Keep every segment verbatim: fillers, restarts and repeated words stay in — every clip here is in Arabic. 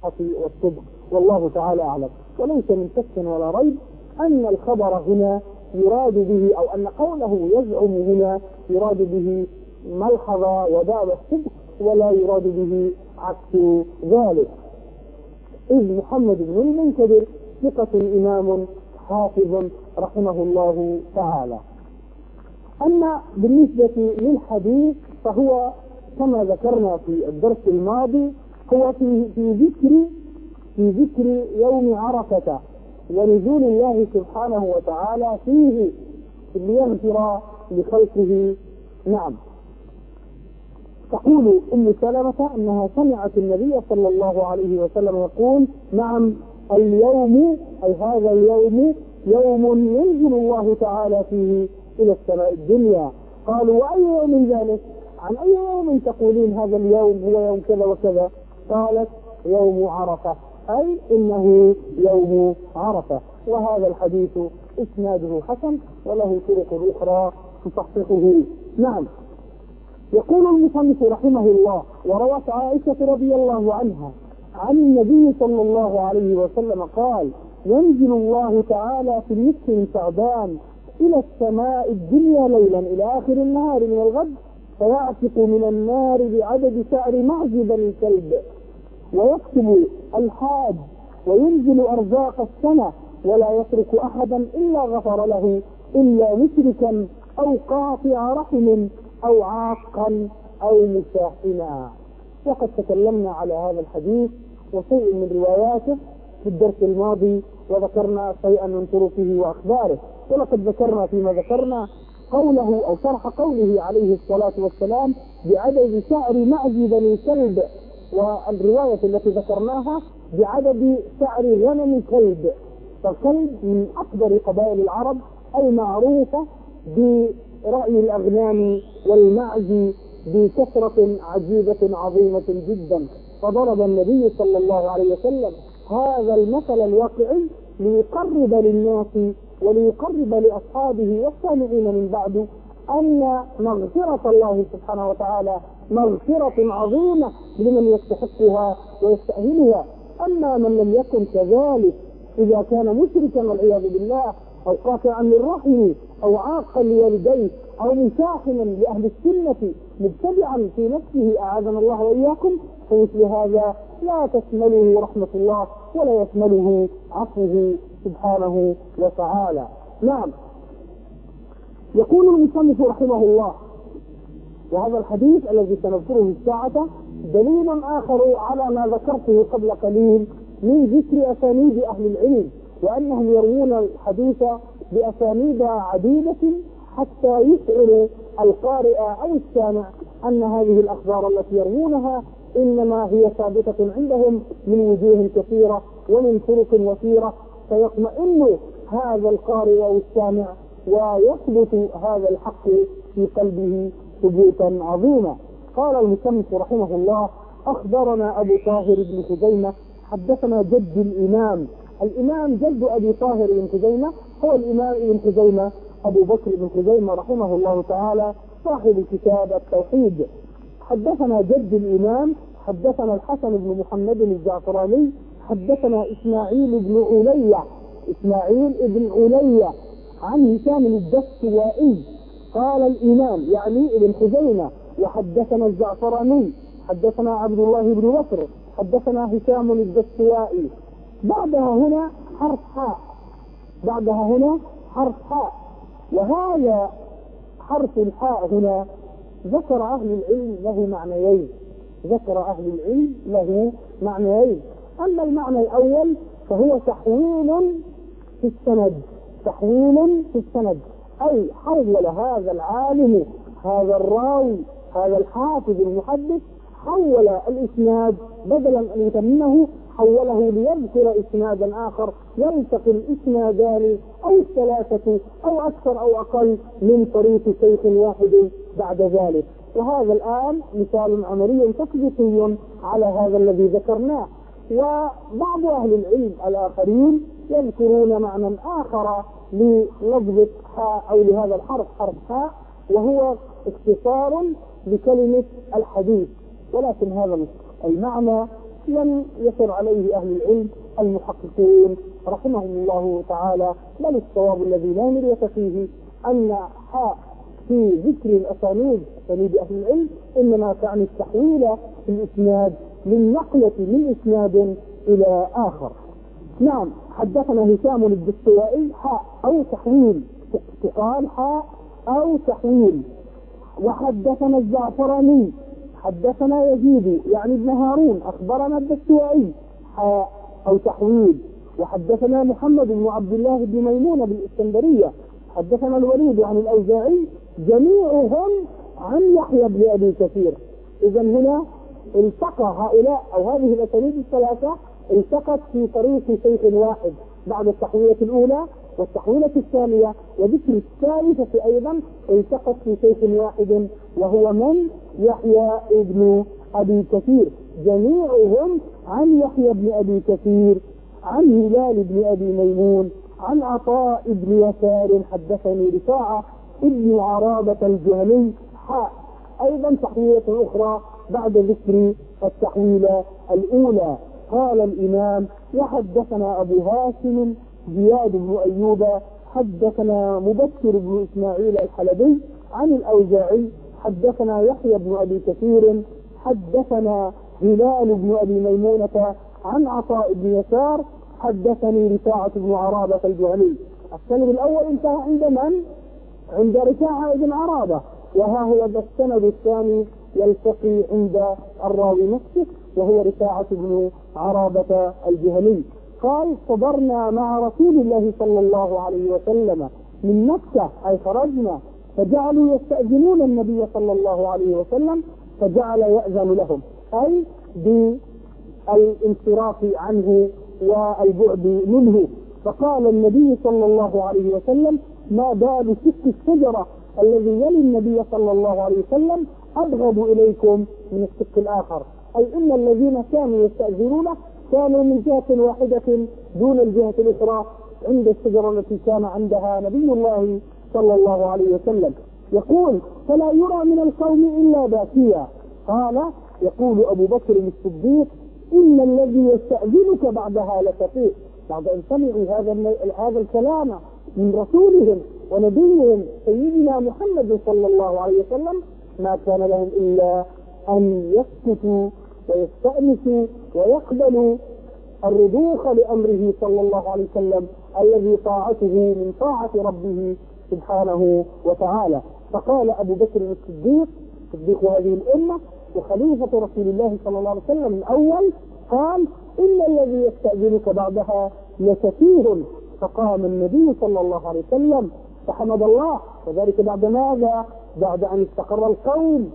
الصحة والصدق، والله تعالى أعلم. وليس من شك ولا ريب أن الخبر هنا يراد به، أو أن قوله يزعم هنا يراد به ملحظة وباب الصدق، ولا يراد به عكس ذلك، إذ محمد بن المنكدر ثقة إمام حافظ رحمه الله تعالى. أما بالنسبة للحديث فهو كما ذكرنا في الدرس الماضي هو في في ذكر في ذكر يوم عرفة ونزول الله سبحانه وتعالى فيه ليغفر لخلقه. نعم. تقول أم سلمة أنها سمعت النبي صلى الله عليه وسلم يقول: نعم اليوم، أي هذا اليوم، يوم ينزل الله تعالى فيه إلى السماء الدنيا. قالوا: وأي يوم ذلك؟ عن أي يوم تقولين هذا اليوم هو يوم كذا وكذا؟ قالت: يوم عرفة، أي إنه يوم عرفة. وهذا الحديث إسناده حسن وله طرق أخرى تصححه. نعم. يقول المصنف رحمه الله: وروت عائشة رضي الله عنها عن النبي صلى الله عليه وسلم قال: ينزل الله تعالى في النصف من شعبان إلى السماء الدنيا ليلا إلى آخر النهار من الغد، فيعتق من النار بعدد شعر معز بني الكلب، ويكتب الحاج، وينزل أرزاق السنة، ولا يترك أحدا إلا غفر له، إلا مشركا أو قاطع رحم أو عاقا أو مساحنا. وقد تكلمنا على هذا الحديث وشيء من رواياته في الدرس الماضي، وذكرنا شيئا من طرقه وأخباره. ولقد ذكرنا فيما ذكرنا قوله أو شرح قوله عليه الصلاة والسلام بعدد شعر معز بني كلب، والرواية التي ذكرناها بعدد شعر غنم كلب. فالكلب من أكبر قبائل العرب المعروفة برأي الأغنام والمعز بكثرة عجيبة عظيمة جدا. فضرب النبي صلى الله عليه وسلم هذا المثل الواقعي ليقرب للناس وليقرب لأصحابه والسامعين من بعد أن مغفرة الله سبحانه وتعالى مغفرة عظيمة لمن يستحقها ويستأهلها. أما من لم يكن كذلك، إذا كان مشركا والعياذ بالله، أو قاطعا للرحم، أو عاقا لوالديه، أو مساحنا لأهل السنة، مبتدعا في نفسه أعاذنا الله وإياكم، فمثل هذا لا تشمله رحمة الله ولا يشمله عفوه سبحانه وتعالى. نعم. يقول المصنف رحمه الله: وهذا الحديث الذي سنذكره الساعة دليل آخر على ما ذكرته قبل قليل من ذكر أسانيد أهل العلم، وأنهم يروون الحديث بأسانيد عديدة حتى يشعر القارئ أو السامع أن هذه الأخبار التي يروونها إنما هي ثابتة عندهم من وجوه كثيرة ومن طرق وفيرة، فيطمئن هذا القارئ أو السامع ويثبت هذا الحق في قلبه ثبوتا عظيما. قال المصنف رحمه الله: أخبرنا أبو طاهر بن خزيمة حدثنا جد الإمام. الإمام جد أبي طاهر بن خزيمة هو الإمام ابن خزيمة أبو بكر بن خزيمة رحمه الله تعالى صاحب كتاب التوحيد. حدثنا جد الإمام حدثنا الحسن بن محمد الزعفراني حدثنا إسماعيل بن علية إسماعيل بن علية عن هشام الدستوائي قال الإمام يعني ابن خزيمة: وحدثنا الزعفراني حدثنا عبد الله بن بكر حدثنا هشام الدستوائي. بعدها هنا حرف حاء بعدها هنا حرف حاء وهذا حرف الحاء هنا ذكر أهل العلم له معنيين ذكر أهل العلم له معنيين. أما المعنى الأول فهو تحويل في السند تحويل في السند أي حول هذا العالم هذا الراوي هذا الحافظ المحدث حول الإسناد بدلا أن يتمه حوله ليذكر إسنادا آخر يلتقي الإسنادان أو الثلاثة أو أكثر أو أقل من طريق شيخ واحد بعد ذلك. وهذا الآن مثال عملي تطبيقي على هذا الذي ذكرناه. وبعض أهل العلم الآخرين يذكرون معنى آخر للفظ حاء أو لهذا الحرف حرف حاء وهو اختصار لكلمة الحديث، ولكن هذا المعنى لم يسر عليه أهل العلم المحققون رحمهم الله تعالى، بل الصواب الذي لا مرية فيه أن حاء في ذكر الأسانيد أسانيد أهل العلم إنما تعني التحويل في الإسناد من نقلة من إسناد إلى آخر. نعم، حدثنا هشام الدستوائي حاء أو تحويل، تقال حاء أو تحويل. وحدثنا الزعفراني حدثنا يزيد يعني ابن هارون أخبرنا الدستوائي حاء أو تحويل. وحدثنا محمد بن عبد الله بن ميمون بالإسكندرية حدثنا الوليد عن الأوزاعي جميعهم عن يحيى بن أبي كثير. إذا هنا التقى هؤلاء أو هذه الأسانيد الثلاثة التقت في طريق شيخ واحد بعد التحويلة الأولى والتحويلة الثانية وذكر الثالثة أيضا التقت في شيخ واحد وهو من؟ يحيى بن أبي كثير. جميعهم عن يحيى بن أبي كثير عن هلال بن أبي ميمون عن عطاء بن يسار حدثني رفاعة ابن عرابة الجهني حاء. أيضا تحويلة أخرى بعد ذكر التحويلة الأولى. قال الإمام وحدثنا أبو هاشم زياد بن أيوب حدثنا مبكر بن إسماعيل الحلبي عن الأوزاعي حدثنا يحيى بن أبي كثير حدثنا هلال بن أبي ميمونة عن عطاء بن يسار حدثني رفاعة بن عرابة الجهني. السند الأول انتهى عند من؟ عند رفاعة بن عرابة، وها هو ذا السند الثاني يلتقي عند الراوي نفسه وهو رفاعة بن عرابة الجهني. قال صبرنا مع رسول الله صلى الله عليه وسلم من مكة أي خرجنا فجعلوا يستأذنون النبي صلى الله عليه وسلم فجعل يأذن لهم أي بالانصراف عنه والبعد منه. فقال النبي صلى الله عليه وسلم ما بال شق الشجرة الذي يلي النبي صلى الله عليه وسلم أبغض إليكم من الشق الآخر، أي إن الذين كانوا يستأذنونه كانوا من جهة واحدة دون الجهة الأخرى عند الشجرة التي كان عندها نبي الله صلى الله عليه وسلم. يقول فلا يرى من القوم إلا باكيا. قال يقول أبو بكر الصديق إن الذي يستأذنك بعدها لشفيق. بعد أن سمعوا هذا هذا الكلام من رسولهم ونبيهم سيدنا محمد صلى الله عليه وسلم ما كان لهم إلا أن يسكتوا ويستأنسوا ويقبلوا الرضوخ لأمره صلى الله عليه وسلم الذي طاعته من طاعة ربه سبحانه وتعالى. فقال أبو بكر الصديق صديق هذه الأمة وخليفة رسول الله صلى الله عليه وسلم الأول قال إن الذي يستأذنك بعدها لسفيه. فقام النبي صلى الله عليه وسلم فحمد الله، وذلك بعد ماذا؟ بعد أن استقر القوم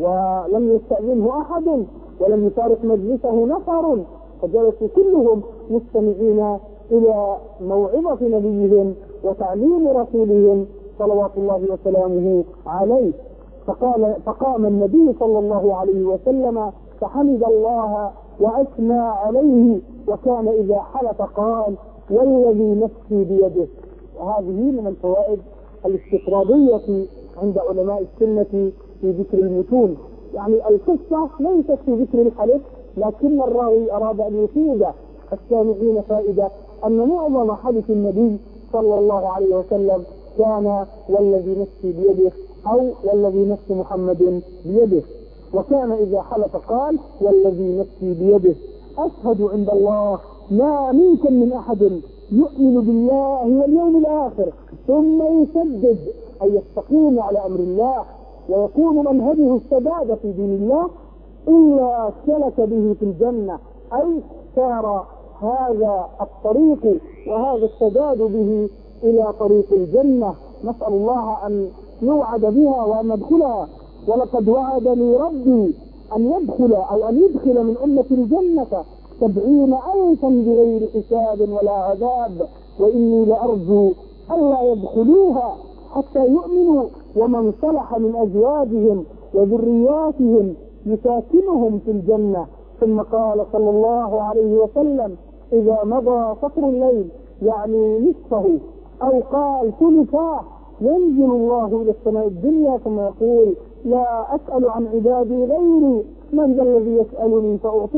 ولم يستأذنه أحد ولم يفارق مجلسه نفر، فجلسوا كلهم مستمعين إلى موعظة نبيهم وتعليم رسولهم صلوات الله وسلامه عليه. فقال فقام النبي صلى الله عليه وسلم فحمد الله وأثنى عليه وكان إذا حلف قال والذي نفسي بيده. وهذه من الفوائد الاستطرادية عند علماء السنة في ذكر المتون. يعني القصة ليست في ذكر الحلف، لكن الراوي أراد أن يفيد السامعين فائدة أن معظم حديث النبي صلى الله عليه وسلم كان والذي نفسي بيده أو والذي نفس محمد بيده، وكان إذا حلف قال والذي نفسي بيده أشهد عند الله ما منكم من أحد يؤمن بالله واليوم الآخر ثم يسدد أي يستقيم على أمر الله ويكون منهجه السداد في دين الله إلا سلك به في الجنة، أي سار هذا الطريق وهذا السداد به إلى طريق الجنة. نسأل الله أن يوعد بها وأن ندخلها. ولقد وعدني ربي أن يدخل أو أن يدخل من أمة الجنة سبعين ألفا بغير حساب ولا عذاب، وإني لأرجو ألا يدخلوها حتى يؤمنوا ومن صلح من أزواجهم وذرياتهم يساكنهم في الجنة. ثم قال صلى الله عليه وسلم إذا مضى سطر الليل يعني نصفه أو قال ثلثاه ينزل الله إلى السماء الدنيا ثم يقول لا أسأل عن عبادي غيري من ذا الذي يسألني فأعطيه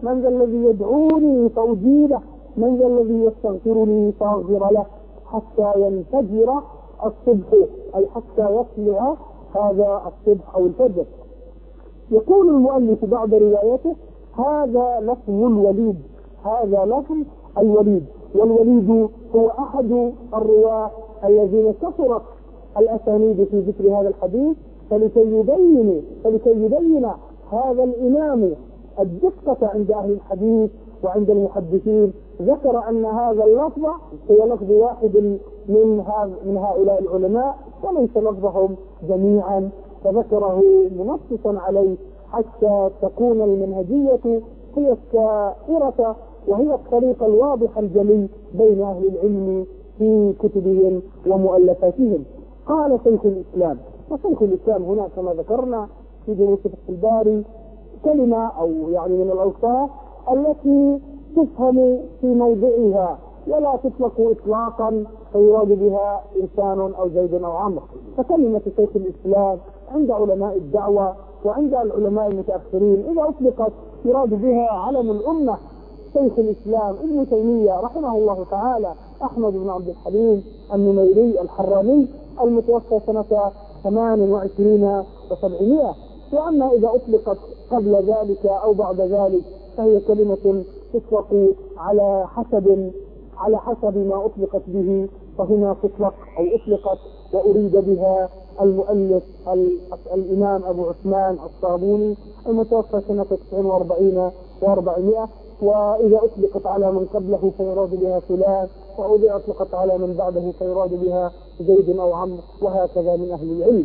من ذا الذي يدعوني فأجيبه، من ذا الذي يستغفرني فأغفر له، حتى ينفجر الصبح، أي حتى يطلع هذا الصبح أو الفجر. يقول المؤلف بعد روايته: هذا لفظ الوليد، هذا لفظ الوليد، والوليد هو أحد الرواة الذين كثرت الأسانيد في ذكر هذا الحديث، فلكي يبين فلكي يبين هذا الإمام الدقة عند أهل الحديث وعند المحدثين، ذكر أن هذا اللفظ هو لفظ واحد من من هؤلاء العلماء وليس لفظهم جميعا، فذكره منصصا عليه حتى تكون المنهجية هي السائرة وهي الطريق الواضح الجلي بين أهل العلم في كتبهم ومؤلفاتهم. قال شيخ الإسلام، وشيخ الإسلام هنا كما ذكرنا في دروس فتح الباري كلمة أو يعني من الأوصاف التي تفهم في موضعها ولا تطلق إطلاقا فيراد بها إنسان أو زيد أو عمرو. فكلمة شيخ الإسلام عند علماء الدعوة وعند العلماء المتأخرين إذا أطلقت يراد بها علم الأمة شيخ الإسلام ابن تيمية رحمه الله تعالى أحمد بن عبد الحليم النميري الحراني المتوفى سنة ثمان وعشرين وسبعمائة. وأما إذا أطلقت قبل ذلك أو بعد ذلك فهي كلمة تطلق على حسب على حسب ما أطلقت به، فهنا تطلق أو أطلقت وأريد بها المؤلف الإمام أبو عثمان الصابوني المتوفى سنة تسع وأربعين وأربعمائة، وإذا أطلقت على من قبله فيراد بها فلان، وإذا أطلقت على من بعده فيراد بها زيد أو عمرو، وهكذا من أهل العلم.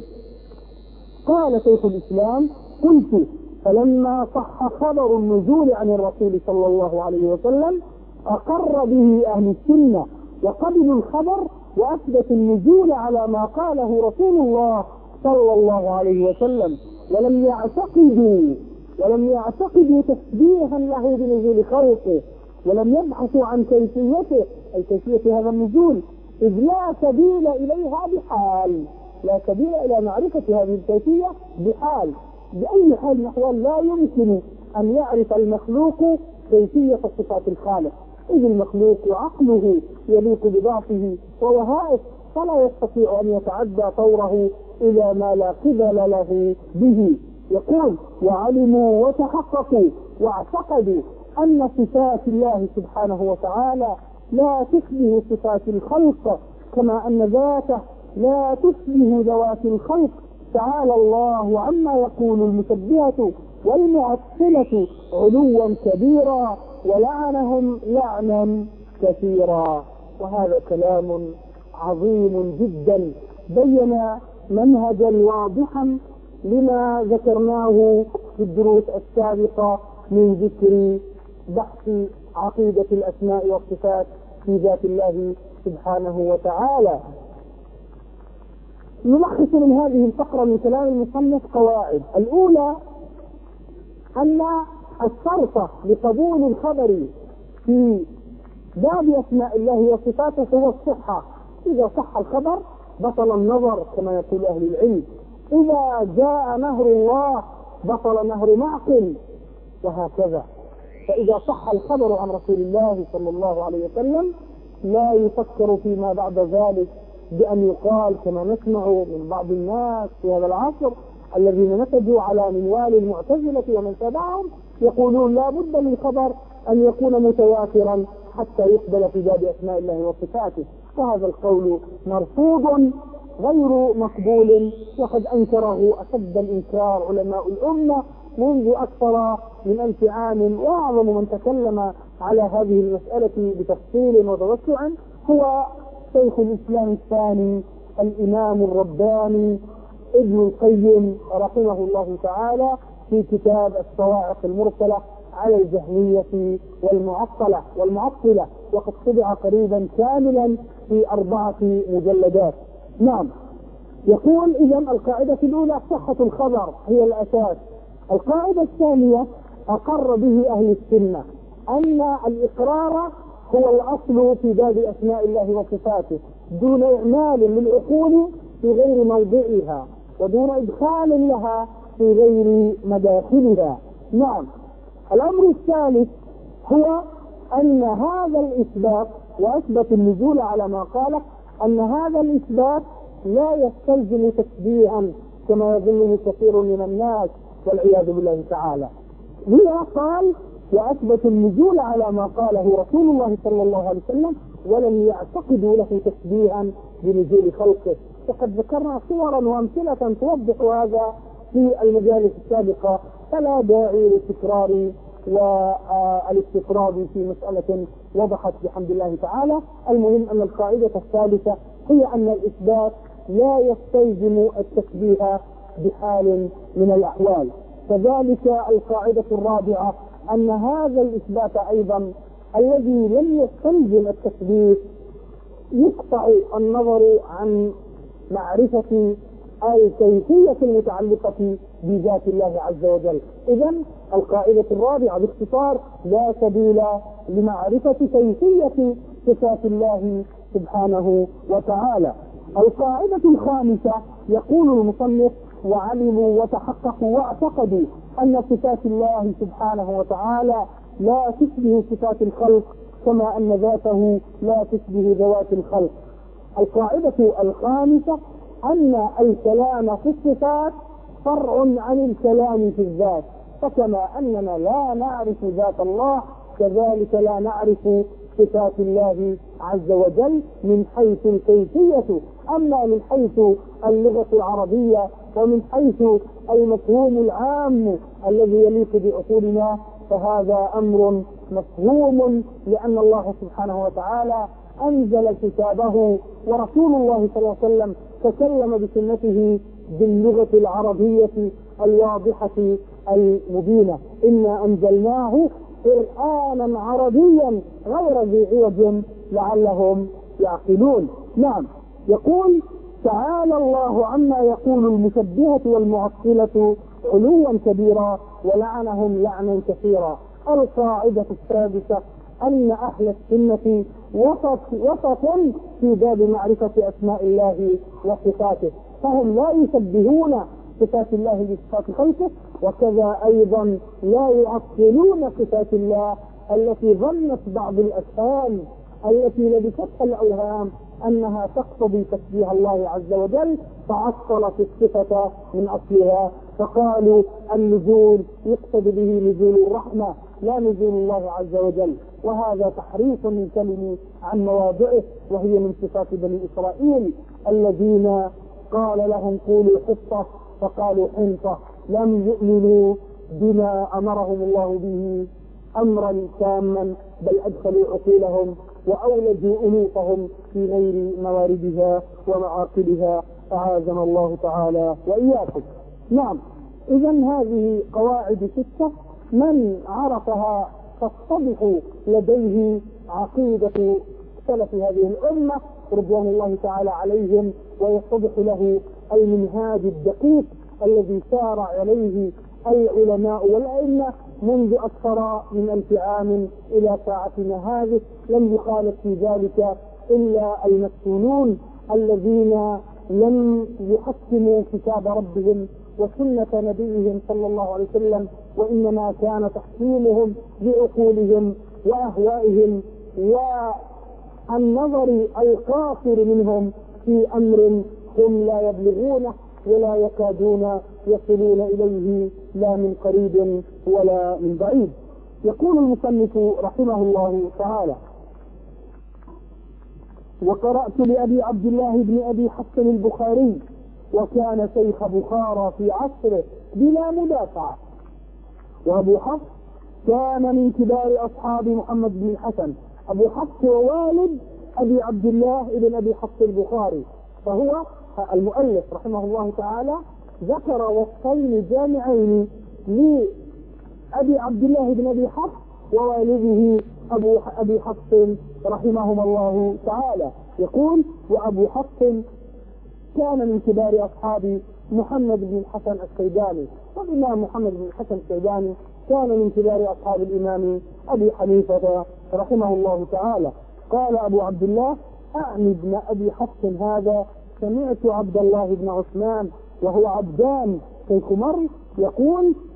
قال شيخ الإسلام: قلت: فلما صح خبر النزول عن الرسول صلى الله عليه وسلم أقر به أهل السنة وقبلوا الخبر وأثبتوا النزول على ما قاله رسول الله صلى الله عليه وسلم، ولم يعتقدوا ولم يعتقدوا تشبيها له بنزول خلقه، ولم يبحثوا عن كيفيته أي كيفية هذا النزول، إذ لا سبيل إليها بحال، لا سبيل إلى معرفة هذه الكيفية بحال، بأي حال من الأحوال لا يمكن أن يعرف المخلوق كيفية صفات الخالق، إذ المخلوق عقله يليق بضعفه ووهائه، فلا يستطيع أن يتعدى طوره إلى ما لا قبل له به. يقول: وعلموا وتحققوا واعتقدوا أن صفات الله سبحانه وتعالى لا تشبه صفات الخلق، كما أن ذاته لا تشبه ذوات الخلق، تعالى الله عما يقول المشبهة والمعطلة علوا كبيرا، ولعنهم لعنا كثيرا. وهذا كلام عظيم جدا بين منهجا واضحا لما ذكرناه في الدروس السابقة من ذكر بحث عقيدة الأسماء والصفات في ذات الله سبحانه وتعالى. نلخص من هذه الفقرة من كلام المصنف قواعد. الأولى أن الشرط لقبول الخبر في باب أسماء الله وصفاته هو الصحة، إذا صح الخبر بطل النظر كما يقول أهل العلم، إذا جاء نهر الله بطل نهر معقل، وهكذا. فإذا صح الخبر عن رسول الله صلى الله عليه وسلم لا يفكر فيما بعد ذلك بأن يقال كما نسمع من بعض الناس في هذا العصر الذين نتجوا على منوال المعتزلة ومن تبعهم، يقولون لا بد للخبر أن يكون متواترا حتى يقبل في باب أسماء الله وصفاته، وهذا القول مرفوض غير مقبول، وقد أنكره أشد الإنكار علماء الأمة منذ أكثر من ألف عام، وأعظم من تكلم على هذه المسألة بتفصيل وتوسع هو شيخ الإسلام الثاني الإمام الرباني ابن القيم رحمه الله تعالى في كتاب الصواعق المرسلة على الجهمية والمعطلة والمعطلة، وقد طبع قريبا كاملا في أربعة مجلدات. نعم. يقول: إذا القاعدة الأولى صحة الخبر هي الأساس. القاعدة الثانية أقر به أهل السنة أن الإقرار هو الأصل في باب أسماء الله وصفاته دون إعمال للعقول في غير موضعها ودون إدخال لها في غير مداخلها. نعم. الأمر الثالث هو أن هذا الإثبات، وأثبت النزول على ما قاله، أن هذا الإثبات لا يستلزم تشبيها كما يظنه كثير من الناس والعياذ بالله تعالى. لذا قال وأثبت النزول على ما قاله رسول الله صلى الله عليه وسلم ولم يعتقدوا له تشبيها بنزول خلقه. وقد ذكرنا صورا وأمثلة توضح هذا في المجالس السابقة، فلا داعي للتكرار والاستطراد في مسألة وضحت بحمد الله تعالى. المهم أن القاعدة الثالثة هي أن الإثبات لا يستلزم التشبيه بحال من الأحوال. كذلك القاعدة الرابعة أن هذا الإثبات أيضا الذي لم يستلزم التشبيه يقطع النظر عن معرفة الكيفية المتعلقة بذات الله عز وجل. إذن القاعدة الرابعة باختصار لا سبيل لمعرفة كيفية صفات الله سبحانه وتعالى. القاعدة الخامسة يقول المصنف وعلموا وتحققوا واعتقدوا أن صفات الله سبحانه وتعالى لا تشبه صفات الخلق كما أن ذاته لا تشبه ذوات الخلق. القاعدة الخامسة أن الكلام في الصفات فرع عن الكلام في الذات، فكما أننا لا نعرف ذات الله كذلك لا نعرف صفات الله عز وجل من حيث الكيفية. أما من حيث اللغة العربية ومن حيث المفهوم العام الذي يليق بعقولنا فهذا أمر مفهوم، لأن الله سبحانه وتعالى أنزل كتابه ورسول الله صلى الله عليه وسلم تكلم بسنته باللغة العربية الواضحة المبينة. إنا أنزلناه قرآنا عربيا غير ذي عوج لعلهم يعقلون. نعم، يقول تعالى الله عما يقول المشبهة والمعطلة علوا كبيرا ولعنهم لعنا كثيرا. القاعدة السادسة أن أهل السنة وسط وسط في باب معرفة أسماء الله وصفاته، فهم لا يشبهون صفات الله بصفات خلقه، وكذا أيضا لا يعطلون صفات الله التي ظنت بعض الأفهام التي لبستها الأوهام أنها تقتضي تشبيه الله عز وجل، فعطلت الصفة من أصلها فقالوا النزول يقصد به نزول الرحمة لا نزول الله عز وجل، وهذا تحريف من كلمة عن مواضعه، وهي من صفات بني إسرائيل الذين قال لهم قولوا حطة فقالوا حنطة، لم يؤمنوا بما أمرهم الله به أمرا تاما، بل أدخلوا عقولهم وأولجوا أنوفهم في غير مواردها ومعاقلها، أعاذنا الله تعالى وإياكم. نعم، إذا هذه قواعد ستة من عرفها تصطبح لديه عقيدة سلف هذه الأمة رضوان الله تعالى عليهم، ويتضح له المنهاج الدقيق الذي سار عليه العلماء والأئمة منذ أكثر من ألف عام إلى ساعتنا هذه. لم يخالف في ذلك إلا المفتونون الذين لم يحكموا كتاب ربهم وسنة نبيهم صلى الله عليه وسلم، وإنما كان تحكيمهم بعقولهم وأهوائهم والنظر القاصر منهم في أمر هم لا يبلغونه ولا يكادون يصلون إليه لا من قريب ولا من بعيد. يقول المصنف رحمه الله تعالى: وقرأت لأبي عبد الله بن أبي حفص البخاري، وكان شيخ بخارى في عصره بلا مدافعة، وأبو حفص كان من كبار أصحاب محمد بن الحسن. أبو حفص ووالد أبي عبد الله بن أبي حفص البخاري، فهو المؤلف رحمه الله تعالى ذكر وصفين جامعين لأبي عبد الله بن أبي حفص ووالده أبو أبي حفص رحمهما الله تعالى. يقول: وأبو حفص كان من كبار أصحاب محمد بن الحسن الشيباني، والإمام محمد بن الحسن الشيباني كان من كبار أصحاب الإمام أبي حنيفة رحمه الله تعالى. قال أبو عبد الله: أعني ابن أبي حفص هذا سمعت عبد الله بن عثمان وهو عبدان شيخ مر يقول: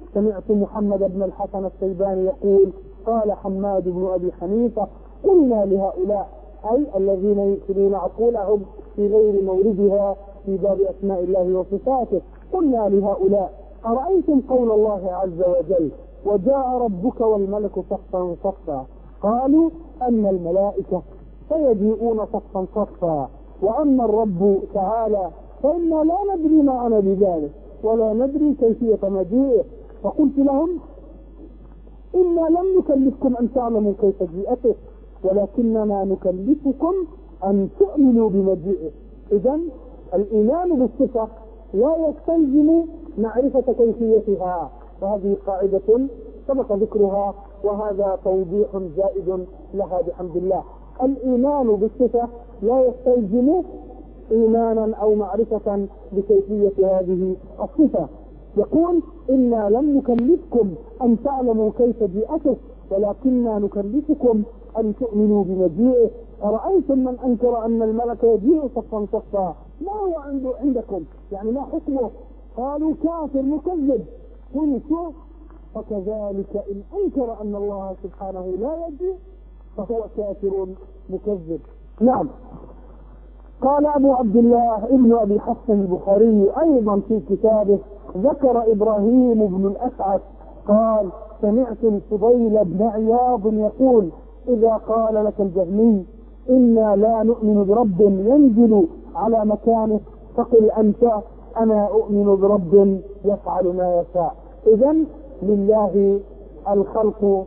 سمعت محمد بن الحسن الشيباني يقول قال حماد بن أبي حنيفة قلنا لهؤلاء أي الذين يدخلون عقولهم في غير موردها في باب أسماء الله وصفاته، قلنا لهؤلاء أرأيتم قول الله عز وجل وجاء ربك والملك صفا صفا، قالوا أن الملائكة سيجيئون صفا صفا وأما الرب تعالى فإنا لا ندري معنى بذلك ولا ندري كيفية مجيئه، فقلت لهم إنا لم نكلفكم أن تعلموا كيف جيئته ولكننا نكلفكم أن تؤمنوا بمجيئه. إذن الإيمان بالصفة لا يستلزم معرفة كيفيتها، وهذه قاعدة سبق ذكرها وهذا توضيح زائد لها بحمد الله. الإيمان بالصفة لا يستلزم إيمانا أو معرفة بكيفية هذه الصفة. يقول إنا لم نكلفكم أن تعلموا كيف جيئته ولكننا نكلفكم أن تؤمنوا بمجيئه. أرأيتم من أنكر أن الملك يجيء صفا صفا ما هو عنده عندكم؟ يعني ما حكمه؟ قالوا كافر مكذب. قلت فكذلك إن أنكر أن الله سبحانه لا يجيء فهو كافر مكذب. نعم. قال أبو عبد الله ابن أبي حسن البخاري أيضا في كتابه ذكر إبراهيم بن الأسعد قال سمعت الفضيل بن عياض يقول إذا قال لك الجهمي إنا لا نؤمن برب ينزل على مكانه فقل أنت أنا أؤمن برب يفعل ما يشاء. إذن لله الخلق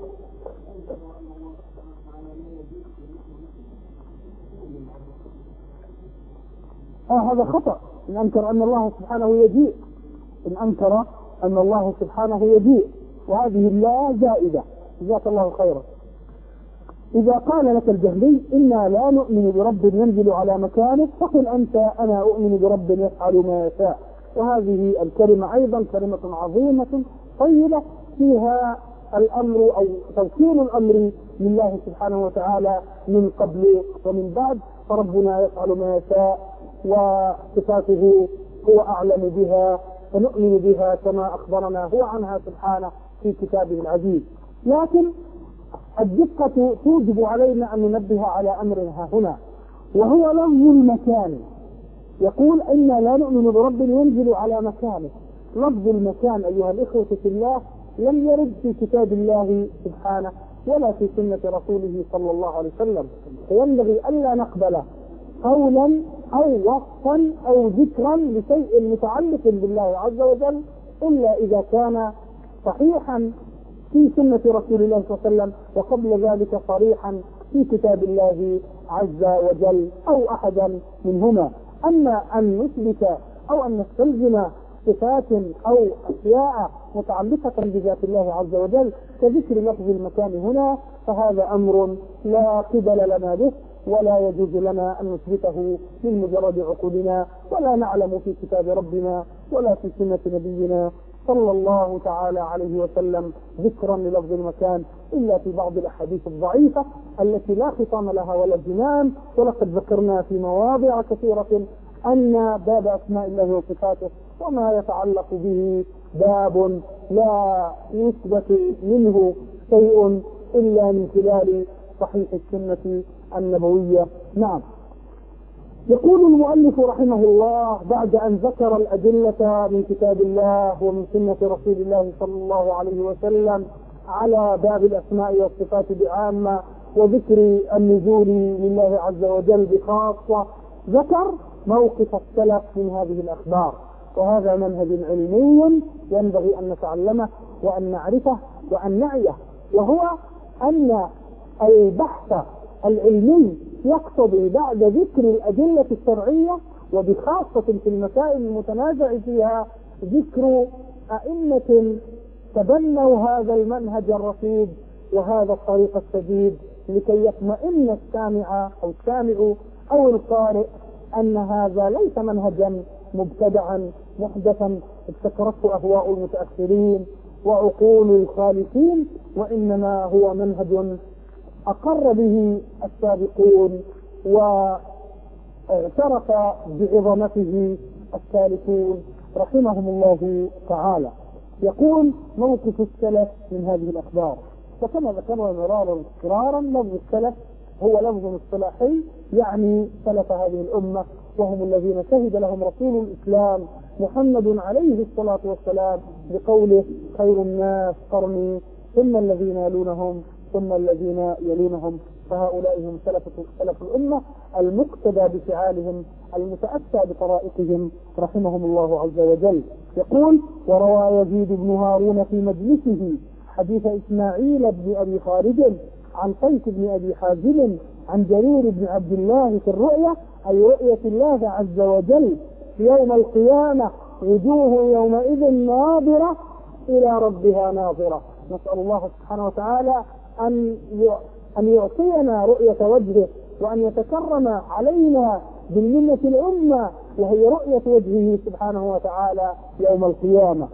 آه هذا خطأ إن أنكر أن الله سبحانه يجيء، إن أنكر أن الله سبحانه يجيء، وهذه لا زائدة. جزاك الله خيرا. إذا قال لك الجهمي إنا لا نؤمن برب ينزل على مكانه فقل أنت أنا أؤمن برب يفعل ما يشاء. وهذه الكلمة أيضا كلمة عظيمة طيبة فيها الأمر أو توكيل الأمر لله سبحانه وتعالى من قبل ومن بعد، فربنا يفعل ما يشاء وصفاته هو أعلم بها فنؤمن بها كما أخبرنا هو عنها سبحانه في كتابه العزيز. لكن الدقة توجب علينا أن ننبه على أمرها هنا وهو لفظ المكان. يقول إنا لا نؤمن برب ينزل على مكانه. لفظ المكان أيها الإخوة في الله لم يرد في كتاب الله سبحانه ولا في سنة رسوله صلى الله عليه وسلم، فينبغي ألا نقبل قولا أو وصفا أو ذكرا لشيء متعلق بالله عز وجل إلا إذا كان صحيحا في سنة رسول الله صلى الله عليه وسلم وقبل ذلك صريحا في كتاب الله عز وجل أو أحدا منهما. أما أن نثبت أو أن نستلزم صفات أو أشياء متعلقة بذات الله عز وجل كذكر لفظ المكان هنا فهذا أمر لا قبل لنا به ولا يجوز لنا أن نثبته من مجرد عقولنا ولا نعلم في كتاب ربنا ولا في سنة نبينا صلى الله تعالى عليه وسلم ذكرا للفظ المكان إلا في بعض الأحاديث الضعيفة التي لا خطام لها ولا جنان. ولقد ذكرنا في مواضع كثيرة أن باب أسماء الله وصفاته وما يتعلق به باب لا يثبت منه شيء إلا من خلال صحيح السنة النبوية. نعم. يقول المؤلف رحمه الله بعد أن ذكر الأدلة من كتاب الله ومن سنة رسول الله صلى الله عليه وسلم على باب الأسماء والصفات بعامة وذكر النزول لله عز وجل بخاصة ذكر موقف السلف من هذه الأخبار، وهذا منهج علمي ينبغي أن نتعلمه وأن نعرفه وأن نعيه، وهو أن البحث العلمي يقتضي بعد ذكر الأدلة الشرعية وبخاصة في المسائل المتنازع فيها ذكر أئمة تبنوا هذا المنهج الرشيد وهذا الطريق السديد لكي يطمئن السامع أو السامع أو القارئ أن هذا ليس منهجا مبتدعا محدثا ابتكرته أهواء المتأخرين وعقول الخالفين، وإنما هو منهج أقر به السابقون واعترف بعظمته السالكون رحمهم الله تعالى. يقول موقف السلف من هذه الأخبار. فكما ذكرنا مرارا وتكرارا لفظ السلف هو لفظ اصطلاحي يعني سلف هذه الأمة، وهم الذين شهد لهم رسول الإسلام محمد عليه الصلاة والسلام بقوله خير الناس قرني ثم الذين يلونهم ثم الذين يلونهم، فهؤلاء هم سلف سلف الأمة المقتدى بفعالهم المتأسى بطرائقهم رحمهم الله عز وجل. يقول وروى يزيد بن هارون في مجلسه حديث إسماعيل بن أبي خالد عن قيس بن أبي حازم عن جرير بن عبد الله في الرؤيا أي رؤية الله عز وجل في يوم القيامة وجوه يومئذ ناظرة إلى ربها ناظرة. نسأل الله سبحانه وتعالى أن أن يعطينا رؤية وجهه وأن يتكرم علينا بالمنة الأمة وهي رؤية وجهه سبحانه وتعالى يوم القيامة.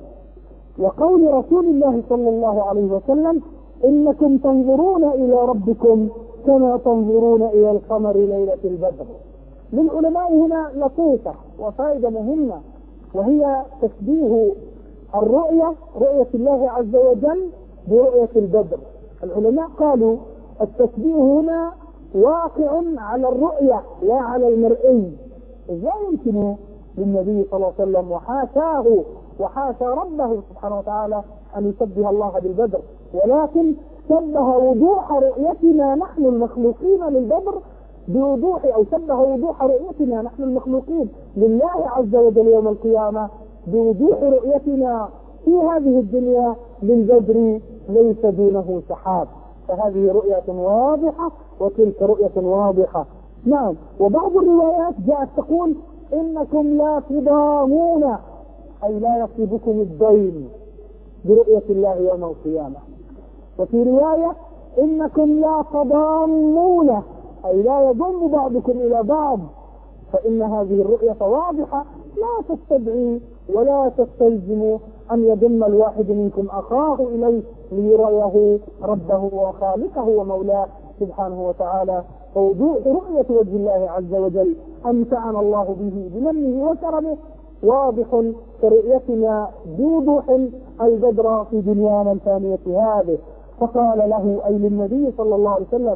وقول رسول الله صلى الله عليه وسلم إنكم تنظرون إلى ربكم كما تنظرون إلى القمر ليلة البدر. للعلماء هنا لطيفة وفائدة مهمة، وهي تشبيه الرؤية رؤية الله عز وجل برؤية البدر. العلماء قالوا التشبيه هنا واقع على الرؤية لا على المرئي. ازاي يمكن للنبي صلى الله عليه وسلم وحاشاه وحاشى ربه سبحانه وتعالى أن يشبه الله بالبدر، ولكن شبه وضوح رؤيتنا نحن المخلوقين للبدر بوضوح أو شبه وضوح رؤيتنا نحن المخلوقين لله عز وجل يوم القيامة بوضوح رؤيتنا في هذه الدنيا للبدر ليس دونه سحاب. فهذه رؤية واضحة وتلك رؤية واضحة. نعم. وبعض الروايات جاءت تقول إنكم لا تضامون أي لا يصيبكم الضيم برؤية الله يوم القيامة. وفي رواية إنكم لا تضامون أي لا يضم بعضكم إلى بعض، فإن هذه الرؤية واضحة لا تستدعي ولا تستلزم أن يضم الواحد منكم أخاه إليه ليريه ربه وخالقه ومولاه سبحانه وتعالى. فوضوح رؤية وجه الله عز وجل أمتعنا الله به بمنه وكرمه واضح كرؤيتنا بوضوح البدر في دنيانا الفانية هذه. فقال له أي للنبي صلى الله عليه وسلم